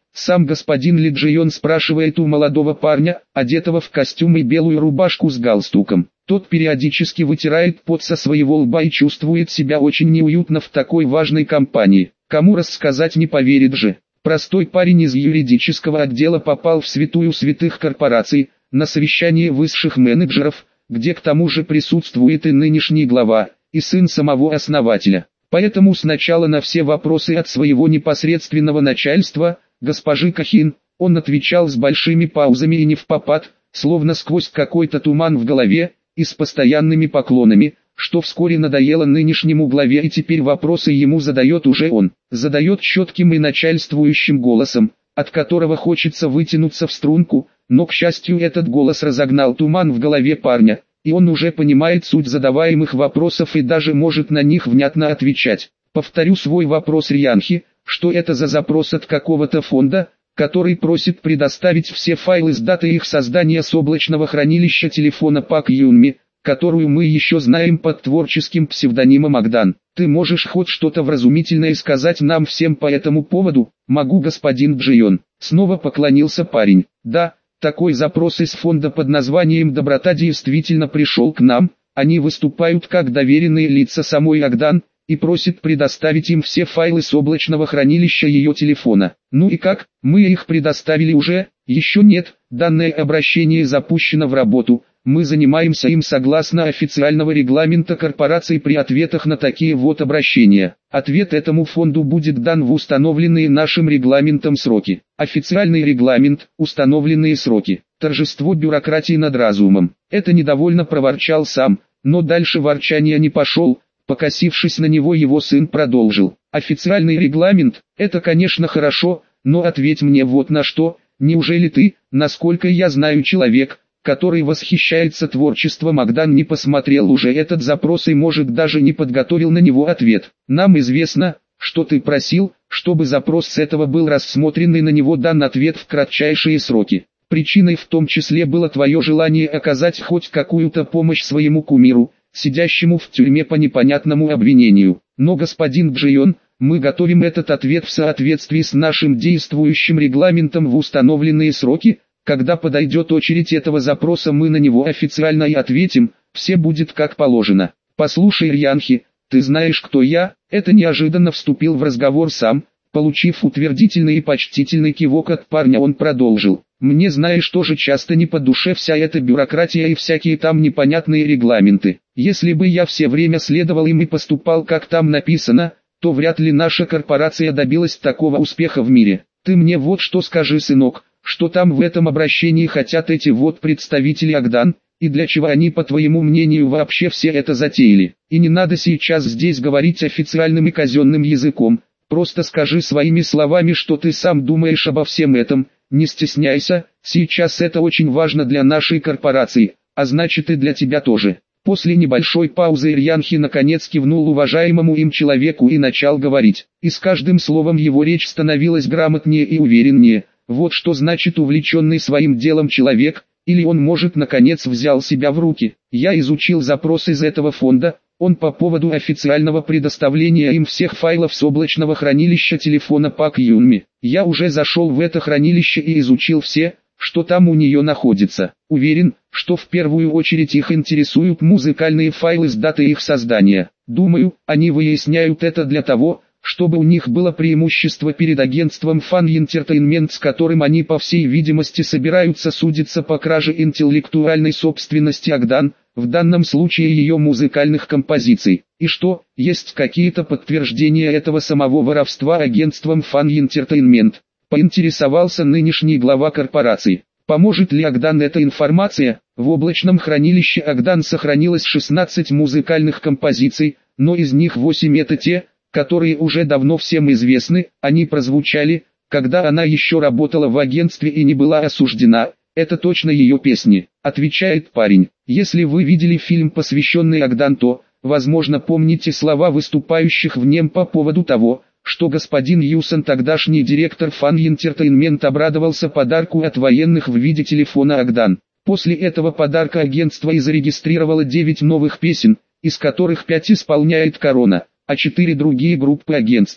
Сам господин Ли Джион спрашивает у молодого парня, одетого в костюм и белую рубашку с галстуком. Тот периодически вытирает пот со своего лба и чувствует себя очень неуютно в такой важной компании. Кому рассказать не поверит же. Простой парень из юридического отдела попал в святую святых корпораций, на совещание высших менеджеров, где к тому же присутствует и нынешний глава, и сын самого основателя. Поэтому сначала на все вопросы от своего непосредственного начальства, госпожи Кахин, он отвечал с большими паузами и не впопад, словно сквозь какой-то туман в голове, и с постоянными поклонами, что вскоре надоело нынешнему главе, и теперь вопросы ему задает уже он. Задает четким и начальствующим голосом, от которого хочется вытянуться в струнку, но к счастью этот голос разогнал туман в голове парня, и он уже понимает суть задаваемых вопросов и даже может на них внятно отвечать. Повторю свой вопрос Рьянхи, что это за запрос от какого-то фонда, который просит предоставить все файлы с датой их создания с облачного хранилища телефона Пак Юнми, которую мы еще знаем под творческим псевдонимом Агдан. Ты можешь хоть что-то вразумительное сказать нам всем по этому поводу? Могу, господин Джион. Снова поклонился парень. Да, такой запрос из фонда под названием «Доброта» действительно пришел к нам. Они выступают как доверенные лица самой Агдан и просят предоставить им все файлы с облачного хранилища ее телефона. Ну и как? Мы их предоставили уже? Еще нет. Данное обращение запущено в работу. Мы занимаемся им согласно официального регламента корпорации при ответах на такие вот обращения. Ответ этому фонду будет дан в установленные нашим регламентом сроки. Официальный регламент, установленные сроки. Торжество бюрократии над разумом. Это недовольно проворчал сам, но дальше ворчания не пошел. Покосившись на него, его сын продолжил. Официальный регламент, это конечно хорошо, но ответь мне вот на что. Неужели ты, насколько я знаю, человек, который восхищается творчеством Агдан, не посмотрел уже этот запрос и может даже не подготовил на него ответ? Нам известно, что ты просил, чтобы запрос с этого был рассмотрен и на него дан ответ в кратчайшие сроки. Причиной в том числе было твое желание оказать хоть какую-то помощь своему кумиру, сидящему в тюрьме по непонятному обвинению. Но, господин Джион, мы готовим этот ответ в соответствии с нашим действующим регламентом в установленные сроки. Когда подойдет очередь этого запроса, мы на него официально и ответим, все будет как положено. Послушай, Рьянхи, ты знаешь, кто я? Это неожиданно вступил в разговор сам. Получив утвердительный и почтительный кивок от парня, он продолжил. Мне, знаешь, тоже часто не по душе вся эта бюрократия и всякие там непонятные регламенты. Если бы я все время следовал им и поступал как там написано, то вряд ли наша корпорация добилась такого успеха в мире. Ты мне вот что скажи, сынок, что там в этом обращении хотят эти вот представители Агдан, и для чего они, по твоему мнению, вообще все это затеяли. И не надо сейчас здесь говорить официальным и казенным языком, просто скажи своими словами, что ты сам думаешь обо всем этом, не стесняйся, сейчас это очень важно для нашей корпорации, а значит и для тебя тоже. После небольшой паузы Рьянхи наконец кивнул уважаемому им человеку и начал говорить, и с каждым словом его речь становилась грамотнее и увереннее. Вот что значит увлеченный своим делом человек, или он, может, наконец взял себя в руки. Я изучил запрос из этого фонда, он по поводу официального предоставления им всех файлов с облачного хранилища телефона Пак Юнми. Я уже зашел в это хранилище и изучил все, что там у нее находится. Уверен, что в первую очередь их интересуют музыкальные файлы с датой их создания. Думаю, они выясняют это для того, чтобы у них было преимущество перед агентством Fan Entertainment, с которым они по всей видимости собираются судиться по краже интеллектуальной собственности Агдан, в данном случае ее музыкальных композиций. И что, есть какие-то подтверждения этого самого воровства агентством Fan Entertainment? Поинтересовался нынешний глава корпорации. Поможет ли Агдан эта информация? В облачном хранилище Агдан сохранилось шестнадцать музыкальных композиций, но из них восемь это те, которые уже давно всем известны, они прозвучали, когда она еще работала в агентстве и не была осуждена. Это точно ее песни, отвечает парень. Если вы видели фильм, посвященный Агдан, то, возможно, помните слова выступающих в нем по поводу того, что господин Юсон, тогдашний директор Fan Entertainment, обрадовался подарку от военных в виде телефона Агдан. После этого подарка агентство и зарегистрировало девять новых песен, из которых пять исполняет Корона, а четыре другие группы агентства.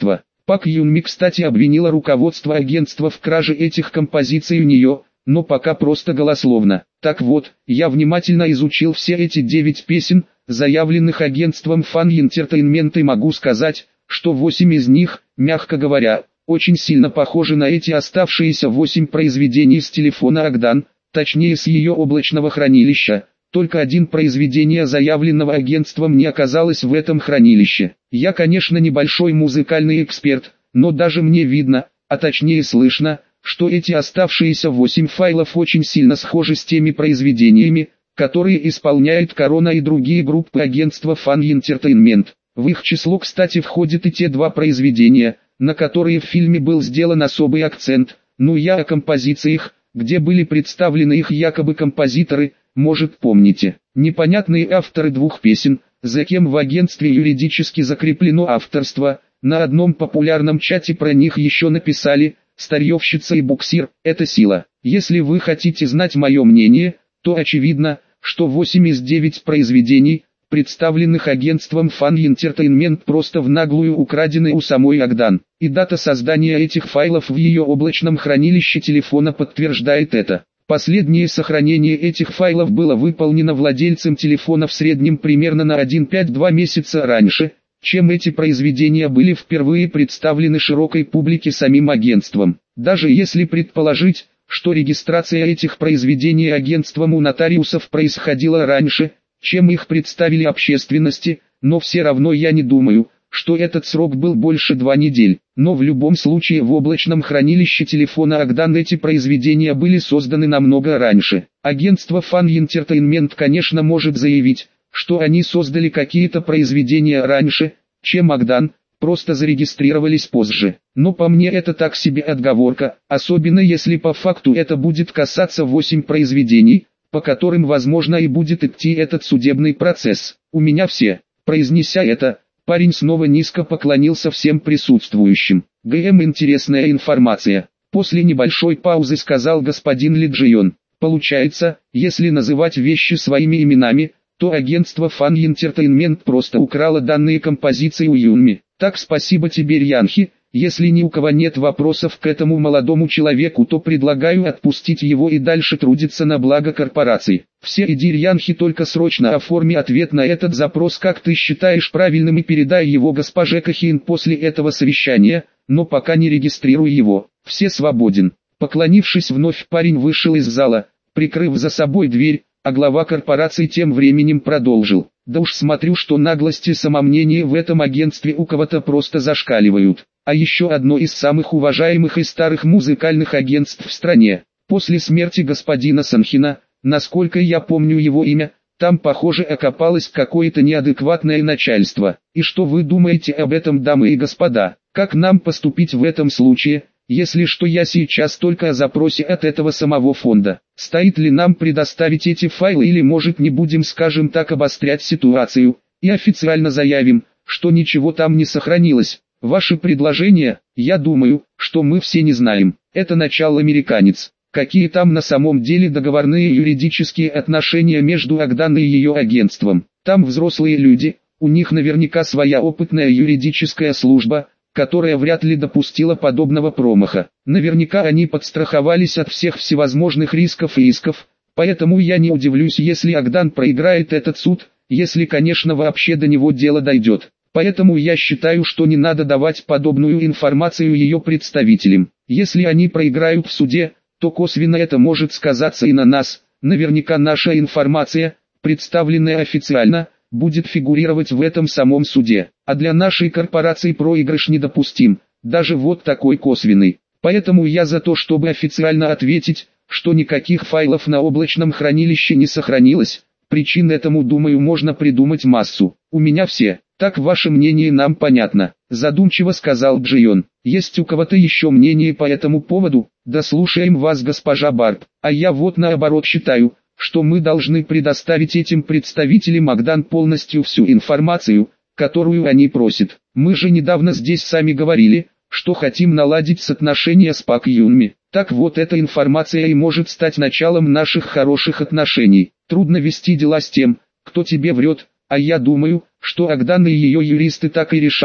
Пак Юнми, кстати, обвинила руководство агентства в краже этих композиций у нее, но пока просто голословно. Так вот, я внимательно изучил все эти девять песен, заявленных агентством Fan Entertainment, и могу сказать, что восемь из них, мягко говоря, очень сильно похожи на эти оставшиеся восемь произведений с телефона Агдан, точнее с ее облачного хранилища. Только один произведение, заявленного агентством, не оказалось в этом хранилище. Я, конечно, небольшой музыкальный эксперт, но даже мне видно, а точнее слышно, что эти оставшиеся восемь файлов очень сильно схожи с теми произведениями, которые исполняет Корона и другие группы агентства Fan Entertainment. В их число, кстати, входят и те два произведения, на которые в фильме был сделан особый акцент. Ну, я о композициях, где были представлены их якобы композиторы, может, помните. Непонятные авторы двух песен, за кем в агентстве юридически закреплено авторство. На одном популярном чате про них еще написали: «Старьевщица и буксир – это сила». Если вы хотите знать мое мнение, то очевидно, что восемь из девяти произведений, представленных агентством Fan Entertainment, просто в наглую украдены у самой Агдан. И дата создания этих файлов в ее облачном хранилище телефона подтверждает это. Последнее сохранение этих файлов было выполнено владельцем телефона в среднем примерно на один целых пять десятых месяца раньше, чем эти произведения были впервые представлены широкой публике самим агентством. Даже если предположить, что регистрация этих произведений агентством у нотариусов происходила раньше, чем их представили общественности, но все равно я не думаю, что этот срок был больше двух недель. Но в любом случае в облачном хранилище телефона Агдан эти произведения были созданы намного раньше. Агентство Fan Entertainment, конечно, может заявить, что они создали какие-то произведения раньше, чем Агдан, просто зарегистрировались позже. Но по мне это так себе отговорка, особенно если по факту это будет касаться восемь произведений, по которым возможно и будет идти этот судебный процесс. У меня все. Произнеся это, парень снова низко поклонился всем присутствующим. ГМ, интересная информация. После небольшой паузы сказал господин Ли Джион. Получается, если называть вещи своими именами, то агентство Fan Entertainment просто украло данные композиции у Юнми. Так, спасибо тебе, Рьянхи. Если ни у кого нет вопросов к этому молодому человеку, то предлагаю отпустить его и дальше трудиться на благо корпорации. Все, иди, Рьянхи, только срочно оформи ответ на этот запрос, как ты считаешь правильным, и передай его госпоже Кахин после этого совещания, но пока не регистрируй его. Все, свободен. Поклонившись вновь, парень вышел из зала, прикрыв за собой дверь, а глава корпорации тем временем продолжил. Да уж смотрю, что наглость и самомнение в этом агентстве у кого-то просто зашкаливают. А еще одно из самых уважаемых и старых музыкальных агентств в стране. После смерти господина Санхина, насколько я помню его имя, там, похоже, окопалось какое-то неадекватное начальство. И что вы думаете об этом, дамы и господа? Как нам поступить в этом случае? Если что, я сейчас только о запросе от этого самого фонда. Стоит ли нам предоставить эти файлы, или может не будем, скажем так, обострять ситуацию, и официально заявим, что ничего там не сохранилось? Ваши предложения, я думаю, что мы все не знаем. Это начал американец. Какие там на самом деле договорные юридические отношения между Агдан и ее агентством? Там взрослые люди, у них наверняка своя опытная юридическая служба, которая вряд ли допустила подобного промаха. Наверняка они подстраховались от всех всевозможных рисков и исков, поэтому я не удивлюсь, если Агдан проиграет этот суд, если, конечно, вообще до него дело дойдет. Поэтому я считаю, что не надо давать подобную информацию ее представителям. Если они проиграют в суде, то косвенно это может сказаться и на нас. Наверняка наша информация, представленная официально, будет фигурировать в этом самом суде. А для нашей корпорации проигрыш недопустим, даже вот такой косвенный. Поэтому я за то, чтобы официально ответить, что никаких файлов на облачном хранилище не сохранилось. Причин этому, думаю, можно придумать массу. У меня все. Так, ваше мнение нам понятно, задумчиво сказал Джион. Есть у кого-то еще мнение по этому поводу? Да слушаем вас, госпожа Барб. А я вот наоборот считаю, что мы должны предоставить этим представителям Агдан полностью всю информацию, которую они просят. Мы же недавно здесь сами говорили, что хотим наладить отношения с Пак Юнми. Так вот, эта информация и может стать началом наших хороших отношений. Трудно вести дела с тем, кто тебе врет, а я думаю, что Агдан и ее юристы так и решат,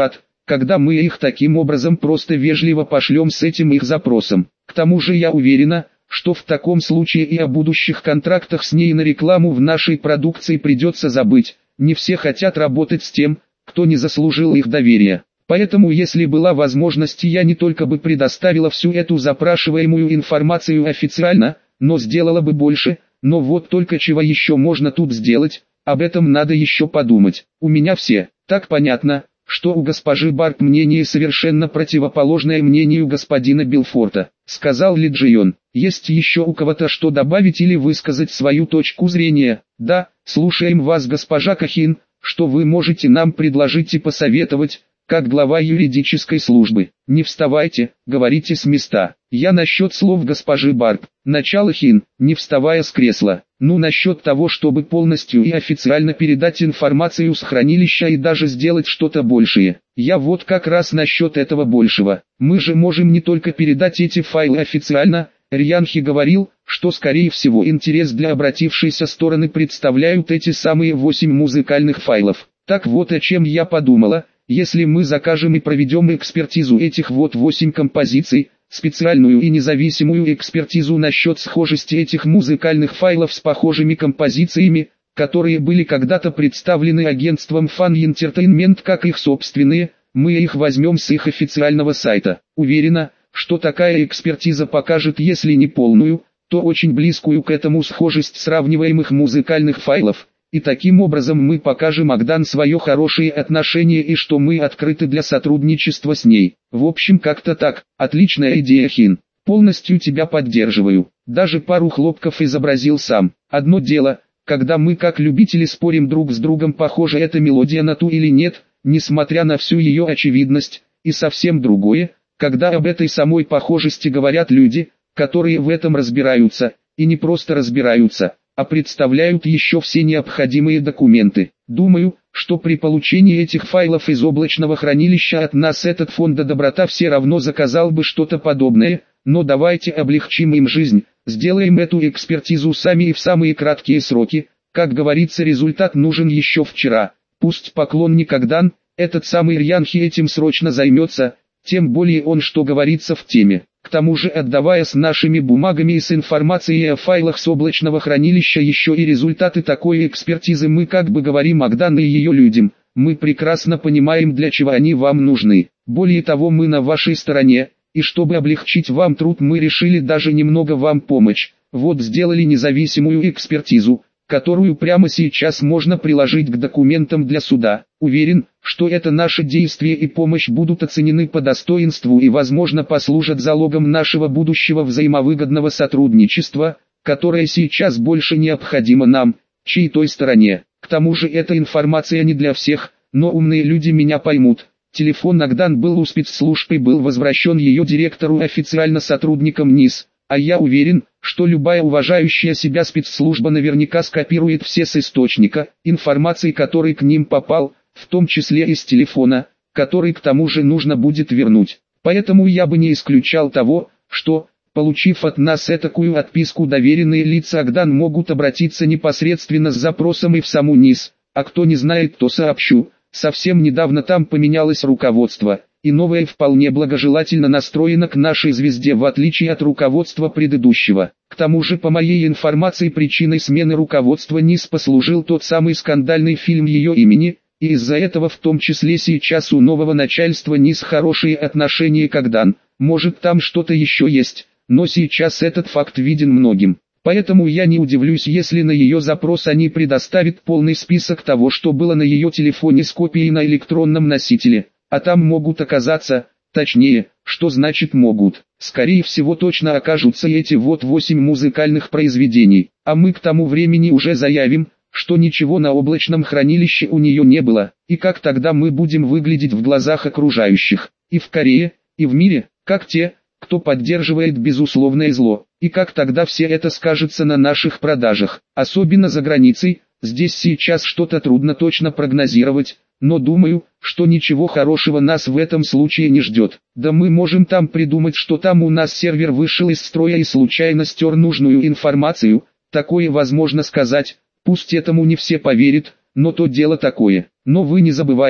когда мы их таким образом просто вежливо пошлем с этим их запросом. К тому же я уверена, что в таком случае и о будущих контрактах с ней на рекламу в нашей продукции придется забыть. Не все хотят работать с тем, кто не заслужил их доверия. Поэтому если была возможность, я не только бы предоставила всю эту запрашиваемую информацию официально, но сделала бы больше. Но вот только чего еще можно тут сделать, об этом надо еще подумать. У меня все. Так понятно, что у госпожи Барк мнение совершенно противоположное мнению господина Белфорта, сказал Ли Джион. Есть еще у кого-то что добавить или высказать свою точку зрения? Да, слушаем вас, госпожа Кахин, что вы можете нам предложить и посоветовать, как глава юридической службы. Не вставайте, говорите с места. Я насчет слов госпожи Барк. Начало Хин, не вставая с кресла. Ну насчет того, чтобы полностью и официально передать информацию с хранилища и даже сделать что-то большее. Я вот как раз насчет этого большего. Мы же можем не только передать эти файлы официально. Рьянхи говорил, что скорее всего интерес для обратившейся стороны представляют эти самые восемь музыкальных файлов. Так вот о чем я подумала. Если мы закажем и проведем экспертизу этих вот восемь композиций, специальную и независимую экспертизу насчет схожести этих музыкальных файлов с похожими композициями, которые были когда-то представлены агентством Fan Entertainment как их собственные, мы их возьмем с их официального сайта. Уверена, что такая экспертиза покажет, если не полную, то очень близкую к этому схожесть сравниваемых музыкальных файлов. И таким образом мы покажем Агдан свое хорошее отношение и что мы открыты для сотрудничества с ней. В общем, как-то так. Отличная идея, Хин. Полностью тебя поддерживаю. Даже пару хлопков изобразил сам. Одно дело, когда мы как любители спорим друг с другом, похожа эта мелодия на ту или нет, несмотря на всю ее очевидность, и совсем другое, когда об этой самой похожести говорят люди, которые в этом разбираются, и не просто разбираются, а представляют еще все необходимые документы. Думаю, что при получении этих файлов из облачного хранилища от нас этот фонд доброта все равно заказал бы что-то подобное, но давайте облегчим им жизнь, сделаем эту экспертизу сами и в самые краткие сроки. Как говорится, результат нужен еще вчера. Пусть поклонник Агдан, этот самый Рьянхи, этим срочно займется, тем более он, что говорится, в теме. К тому же, отдавая с нашими бумагами и с информацией о файлах с облачного хранилища еще и результаты такой экспертизы, мы как бы говорим Агдан и ее людям, мы прекрасно понимаем, для чего они вам нужны. Более того, мы на вашей стороне, и чтобы облегчить вам труд, мы решили даже немного вам помочь. Вот сделали независимую экспертизу, которую прямо сейчас можно приложить к документам для суда. Уверен, что это наши действия и помощь будут оценены по достоинству и, возможно, послужат залогом нашего будущего взаимовыгодного сотрудничества, которое сейчас больше необходимо нам, чьей той стороне. К тому же эта информация не для всех, но умные люди меня поймут. Телефон Агдан был у спецслужб и был возвращен ее директору официально сотрудникам НИС. А я уверен, что любая уважающая себя спецслужба наверняка скопирует все с источника, информации, который к ним попал, в том числе из телефона, который к тому же нужно будет вернуть. Поэтому я бы не исключал того, что, получив от нас этакую отписку, доверенные лица Агдан могут обратиться непосредственно с запросом и в саму НИС. А кто не знает, то сообщу, совсем недавно там поменялось руководство, и новое вполне благожелательно настроено к нашей звезде, в отличие от руководства предыдущего. К тому же, по моей информации, причиной смены руководства НИС послужил тот самый скандальный фильм ее имени, и из-за этого в том числе сейчас у нового начальства НИС хорошие отношения к Агдан. Может, там что-то еще есть, но сейчас этот факт виден многим. Поэтому я не удивлюсь, если на ее запрос они предоставят полный список того, что было на ее телефоне с копией на электронном носителе. А там могут оказаться, точнее, что значит могут, скорее всего точно окажутся эти вот восемь музыкальных произведений. А мы к тому времени уже заявим, что ничего на облачном хранилище у нее не было. И как тогда мы будем выглядеть в глазах окружающих, и в Корее, и в мире, как те, кто поддерживает безусловное зло. И как тогда все это скажется на наших продажах, особенно за границей. Здесь сейчас что-то трудно точно прогнозировать, но думаю, что ничего хорошего нас в этом случае не ждет. Да мы можем там придумать, что там у нас сервер вышел из строя и случайно стер нужную информацию, такое возможно сказать, пусть этому не все поверят, но то дело такое. Но вы не забывайте,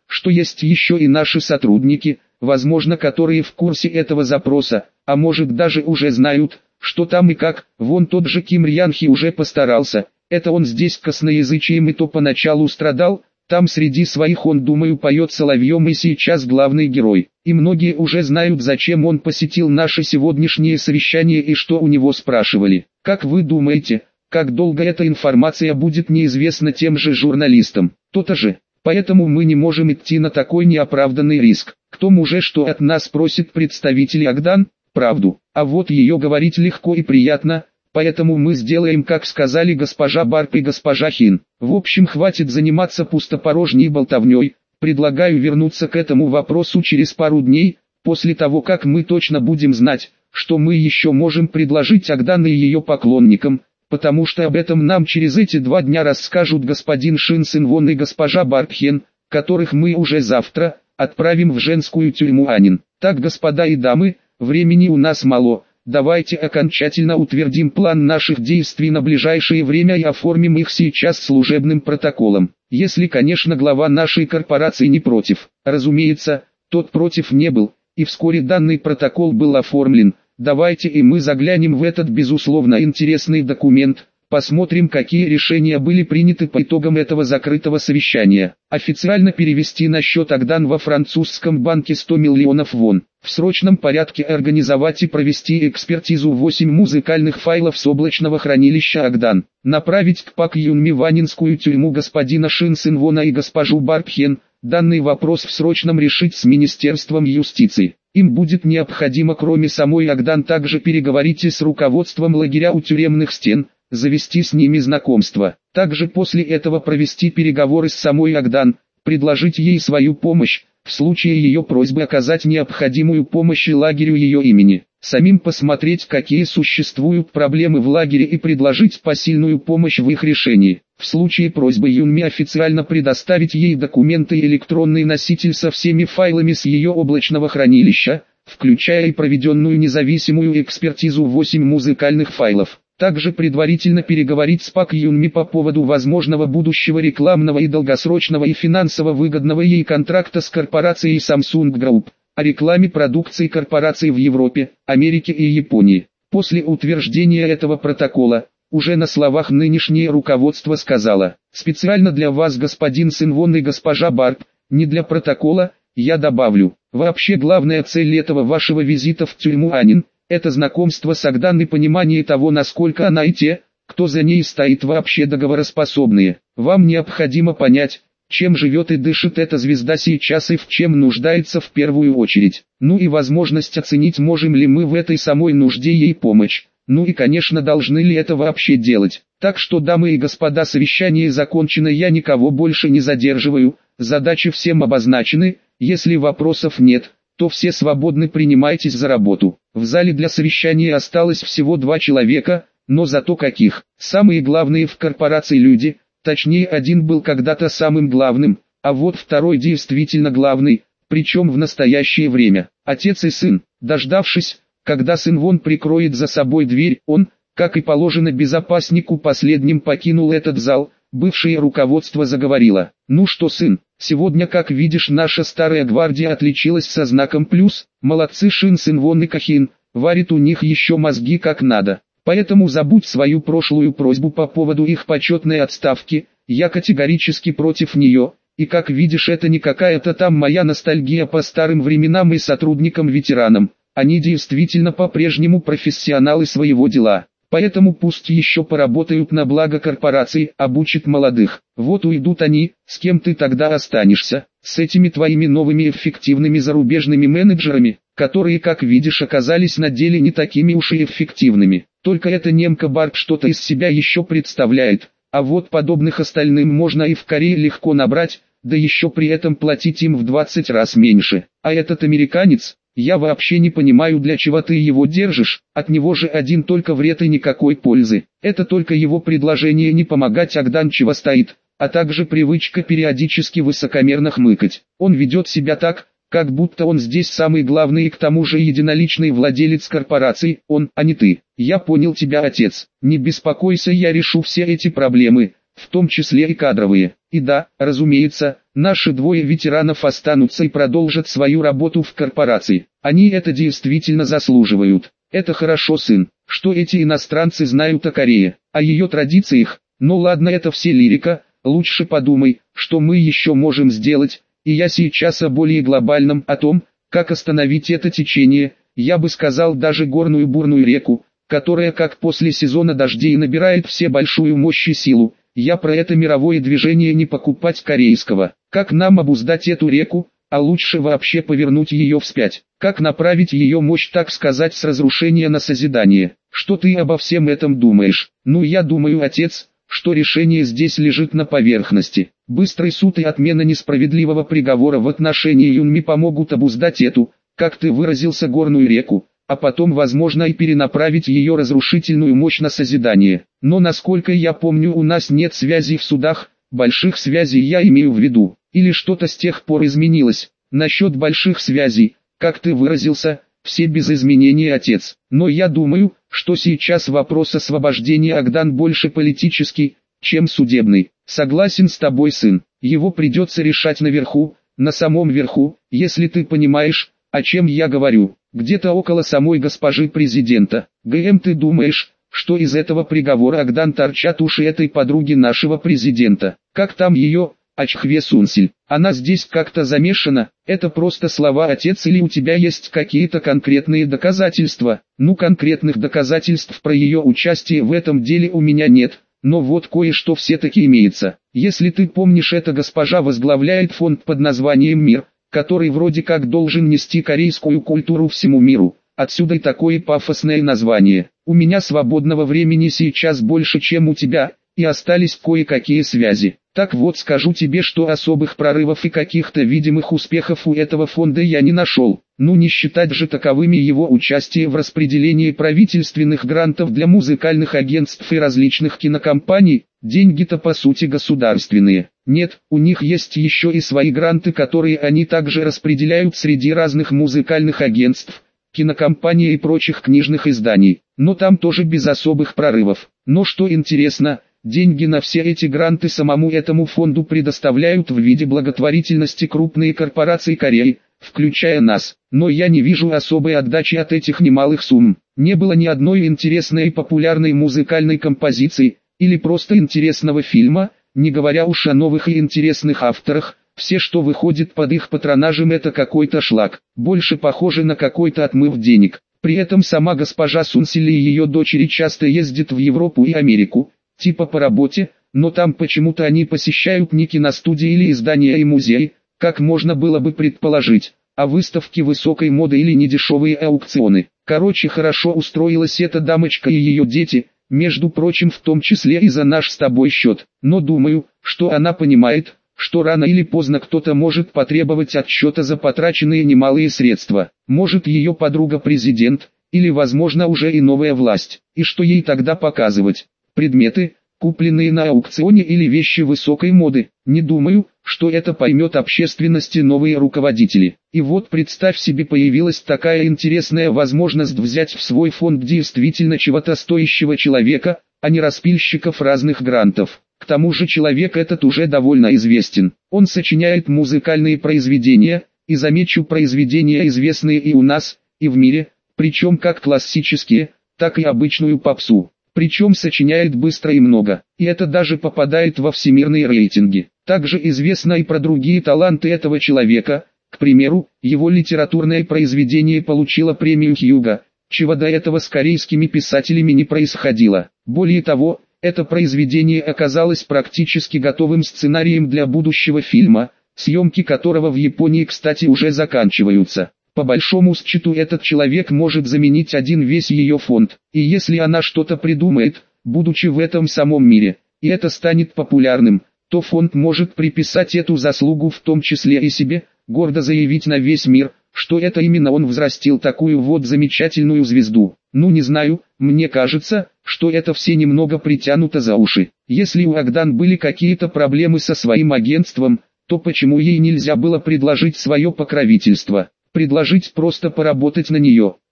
что есть еще и наши сотрудники, возможно, которые в курсе этого запроса, а может даже уже знают, что там и как. Вон тот же Ким Рьян Хи уже постарался, это он здесь косноязычием и то поначалу страдал, там среди своих он, думаю, поет соловьем и сейчас главный герой. И многие уже знают, зачем он посетил наше сегодняшнее совещание и что у него спрашивали. Как вы думаете, как долго эта информация будет неизвестна тем же журналистам? То-то же. Поэтому мы не можем идти на такой неоправданный риск. К тому же, что от нас просит представитель Агдан, правду, а вот ее говорить легко и приятно, поэтому мы сделаем, как сказали госпожа Барк и госпожа Хин. В общем, хватит заниматься пустопорожней болтовней, предлагаю вернуться к этому вопросу через пару дней, после того как мы точно будем знать, что мы еще можем предложить Агдан и ее поклонникам, потому что об этом нам через эти два дня расскажут господин Шин Сын Вон и госпожа Барк Хен, которых мы уже завтра отправим в женскую тюрьму Анин. Так, господа и дамы, времени у нас мало, давайте окончательно утвердим план наших действий на ближайшее время и оформим их сейчас служебным протоколом. Если, конечно, глава нашей корпорации не против. Разумеется, тот против не был, и вскоре данный протокол был оформлен. Давайте и мы заглянем в этот безусловно интересный документ, посмотрим, какие решения были приняты по итогам этого закрытого совещания. Официально перевести на счет Агдан во французском банке сто миллионов вон. В срочном порядке организовать и провести экспертизу восемь музыкальных файлов с облачного хранилища Агдан. Направить к Пак Юнми в анинскую тюрьму господина Шин Сын Вона и госпожу Барк Хен. Данный вопрос в срочном решить с Министерством юстиции. Им будет необходимо, кроме самой Агдан, также переговорить и с руководством лагеря у тюремных стен, завести с ними знакомство. Также после этого провести переговоры с самой Агдан, предложить ей свою помощь, в случае ее просьбы оказать необходимую помощь и лагерю ее имени. Самим посмотреть, какие существуют проблемы в лагере, и предложить посильную помощь в их решении. В случае просьбы Юнми официально предоставить ей документы и электронный носитель со всеми файлами с ее облачного хранилища, включая и проведенную независимую экспертизу восемь музыкальных файлов. Также предварительно переговорить с Пак Юнми по поводу возможного будущего рекламного и долгосрочного и финансово выгодного ей контракта с корпорацией Samsung Group, о рекламе продукции корпораций в Европе, Америке и Японии. После утверждения этого протокола, уже на словах нынешнее руководство сказало: специально для вас, господин Сын Вон и госпожа Барк, не для протокола, я добавлю, вообще главная цель этого вашего визита в тюрьму Анин – это знакомство с Агдан и понимание того, насколько она и те, кто за ней стоит, вообще договороспособные. Вам необходимо понять, чем живет и дышит эта звезда сейчас и в чем нуждается в первую очередь. Ну и возможность оценить, можем ли мы в этой самой нужде ей помочь. Ну и, конечно, должны ли это вообще делать. Так что, дамы и господа, совещание закончено, я никого больше не задерживаю, задачи всем обозначены, если вопросов нет, то все свободны, принимайтесь за работу. В зале для совещания осталось всего два человека, но зато каких. Самые главные в корпорации люди, точнее один был когда-то самым главным, а вот второй действительно главный, причем в настоящее время. Отец и сын. Дождавшись, когда Сын Вон прикроет за собой дверь, он, как и положено безопаснику, последним покинул этот зал. Бывшее руководство заговорило: ну что, сын, сегодня, как видишь, наша старая гвардия отличилась со знаком плюс, молодцы Шин Сын Вон и Кахин, варит у них еще мозги как надо, поэтому забудь свою прошлую просьбу по поводу их почетной отставки, я категорически против нее, и как видишь, это не какая-то там моя ностальгия по старым временам и сотрудникам-ветеранам, они действительно по-прежнему профессионалы своего дела. Поэтому пусть еще поработают на благо корпорации, обучат молодых. Вот уйдут они, с кем ты тогда останешься? С этими твоими новыми эффективными зарубежными менеджерами, которые, как видишь, оказались на деле не такими уж и эффективными. Только эта немка Барк что-то из себя еще представляет, а вот подобных остальным можно и в Корее легко набрать, да еще при этом платить им в двадцать раз меньше. А этот американец... Я вообще не понимаю, для чего ты его держишь, от него же один только вред и никакой пользы. Это только его предложение не помогать Агдан чего стоит, а также привычка периодически высокомерно хмыкать. Он ведет себя так, как будто он здесь самый главный и к тому же единоличный владелец корпорации, он, а не ты. Я понял тебя, отец. Не беспокойся, я решу все эти проблемы. в том числе и кадровые. И да, разумеется, наши двое ветеранов останутся и продолжат свою работу в корпорации. Они это действительно заслуживают. Это хорошо, сын, что эти иностранцы знают о Корее, о ее традициях. Но ладно, это все лирика, лучше подумай, что мы еще можем сделать, и я сейчас о более глобальном, о том, как остановить это течение, я бы сказал даже горную бурную реку, которая как после сезона дождей набирает все большую мощь и силу. Я про это мировое движение не покупать корейского. Как нам обуздать эту реку, а лучше вообще повернуть ее вспять? Как направить ее мощь, так сказать, с разрушения на созидание? Что ты обо всем этом думаешь? Ну, я думаю, отец, что решение здесь лежит на поверхности. Быстрый суд и отмена несправедливого приговора в отношении Юнми помогут обуздать эту, как ты выразился, горную реку, а потом возможно и перенаправить ее разрушительную мощь на созидание. Но насколько я помню, у нас нет связей в судах, больших связей я имею в виду, или что-то с тех пор изменилось. Насчет больших связей, как ты выразился, все без изменений, отец. Но я думаю, что сейчас вопрос освобождения Агдан больше политический, чем судебный. Согласен с тобой, сын, его придется решать наверху, на самом верху, если ты понимаешь, о чем я говорю. Где-то около самой госпожи президента. ГМ, ты думаешь, что из этого приговора Агдан торчат уши этой подруги нашего президента? Как там ее, Ачхве Сунсиль? Она здесь как-то замешана? Это просто слова, отец, или у тебя есть какие-то конкретные доказательства? Ну, конкретных доказательств про ее участие в этом деле у меня нет, но вот кое-что все-таки имеется. Если ты помнишь, эта госпожа возглавляет фонд под названием «Мир», который вроде как должен нести корейскую культуру всему миру. Отсюда и такое пафосное название. У меня свободного времени сейчас больше, чем у тебя, и остались кое-какие связи. Так вот, скажу тебе, что особых прорывов и каких-то видимых успехов у этого фонда я не нашел. Ну, не считать же таковыми его участие в распределении правительственных грантов для музыкальных агентств и различных кинокомпаний. Деньги-то по сути государственные. Нет, у них есть еще и свои гранты, которые они также распределяют среди разных музыкальных агентств, кинокомпаний и прочих книжных изданий. Но там тоже без особых прорывов. Но что интересно, деньги на все эти гранты самому этому фонду предоставляют в виде благотворительности крупные корпорации Кореи, включая нас. Но я не вижу особой отдачи от этих немалых сумм. Не было ни одной интересной и популярной музыкальной композиции, или просто интересного фильма, не говоря уж о новых и интересных авторах. Все, что выходит под их патронажем, это какой-то шлак, больше похоже на какой-то отмыв денег. При этом сама госпожа Сунсиль и ее дочери часто ездят в Европу и Америку, типа по работе, но там почему-то они посещают не киностудии или издания и музеи, как можно было бы предположить, а выставки высокой моды или недешевые аукционы. Короче, хорошо устроилась эта дамочка и ее дети, между прочим, в том числе и за наш с тобой счет. Но думаю, что она понимает, что рано или поздно кто-то может потребовать отчета за потраченные немалые средства. Может, ее подруга президент, или возможно уже и новая власть. И что ей тогда показывать? Предметы, купленные на аукционе, или вещи высокой моды? Не думаю, что это поймет общественность и новые руководители. И вот представь себе, появилась такая интересная возможность взять в свой фонд действительно чего-то стоящего человека, а не распильщиков разных грантов. К тому же человек этот уже довольно известен. Он сочиняет музыкальные произведения, и замечу, произведения известные и у нас, и в мире, причем как классические, так и обычную попсу. Причем сочиняет быстро и много, и это даже попадает во всемирные рейтинги. Также известно и про другие таланты этого человека. К примеру, его литературное произведение получило премию Хьюга, чего до этого с корейскими писателями не происходило. Более того, это произведение оказалось практически готовым сценарием для будущего фильма, съемки которого в Японии, кстати, уже заканчиваются. По большому счету, этот человек может заменить один весь ее фонд, и если она что-то придумает, будучи в этом самом мире, и это станет популярным, то фонд может приписать эту заслугу в том числе и себе, гордо заявить на весь мир, что это именно он взрастил такую вот замечательную звезду. Ну, не знаю, мне кажется, что это все немного притянуто за уши. Если у Агдан были какие-то проблемы со своим агентством, то почему ей нельзя было предложить свое покровительство? Предложить просто поработать на нее,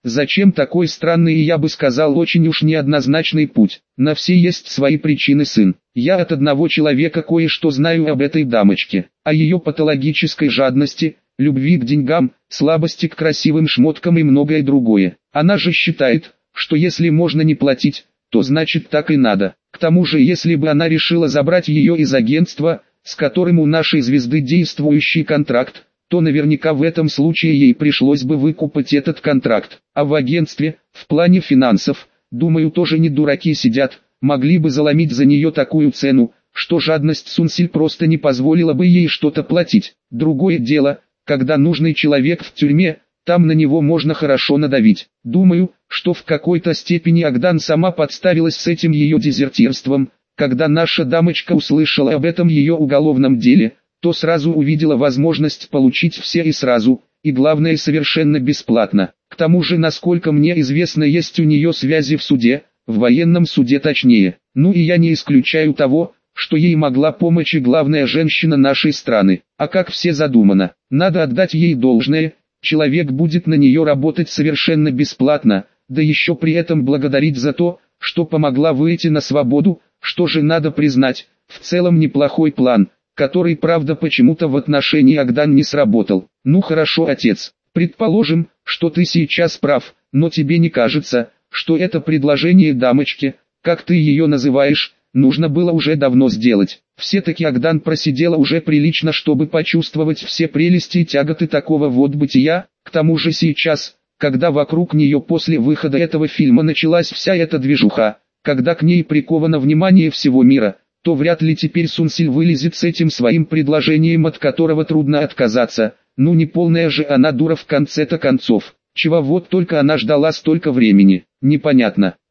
Зачем такой странный и, я бы сказал, очень уж неоднозначный путь? На все есть свои причины, сын. Я от одного человека кое-что знаю об этой дамочке, о ее патологической жадности, любви к деньгам, слабости к красивым шмоткам и многое другое. Она же считает, что если можно не платить, то значит так и надо. К тому же, если бы она решила забрать ее из агентства, с которым у нашей звезды действующий контракт, то наверняка в этом случае ей пришлось бы выкупать этот контракт. А в агентстве, в плане финансов, думаю, тоже не дураки сидят, могли бы заломить за нее такую цену, что жадность Сунсиль просто не позволила бы ей что-то платить. Другое дело, когда нужный человек в тюрьме, там на него можно хорошо надавить. Думаю, что в какой-то степени Агдан сама подставилась с этим ее дезертирством. Когда наша дамочка услышала об этом ее уголовном деле, то сразу увидела возможность получить все и сразу, и главное, совершенно бесплатно. К тому же, насколько мне известно, есть у нее связи в суде, в военном суде точнее. Ну и я не исключаю того, что ей могла помочь и главная женщина нашей страны. А как все задумано, надо отдать ей должное, человек будет на нее работать совершенно бесплатно, да еще при этом благодарить за то, что помогла выйти на свободу, что же надо признать, в целом неплохой план, который, правда, почему-то в отношении Агдан не сработал. Ну хорошо, отец, предположим, что ты сейчас прав, но тебе не кажется, что это предложение дамочке, как ты ее называешь, нужно было уже давно сделать? Все-таки Агдан просидела уже прилично, чтобы почувствовать все прелести и тяготы такого вот бытия. К тому же сейчас, когда вокруг нее после выхода этого фильма началась вся эта движуха, когда к ней приковано внимание всего мира, то вряд ли теперь Сунсиль вылезет с этим своим предложением, от которого трудно отказаться. Ну не полная же она дура в конце-то концов. Чего вот только она ждала столько времени, непонятно.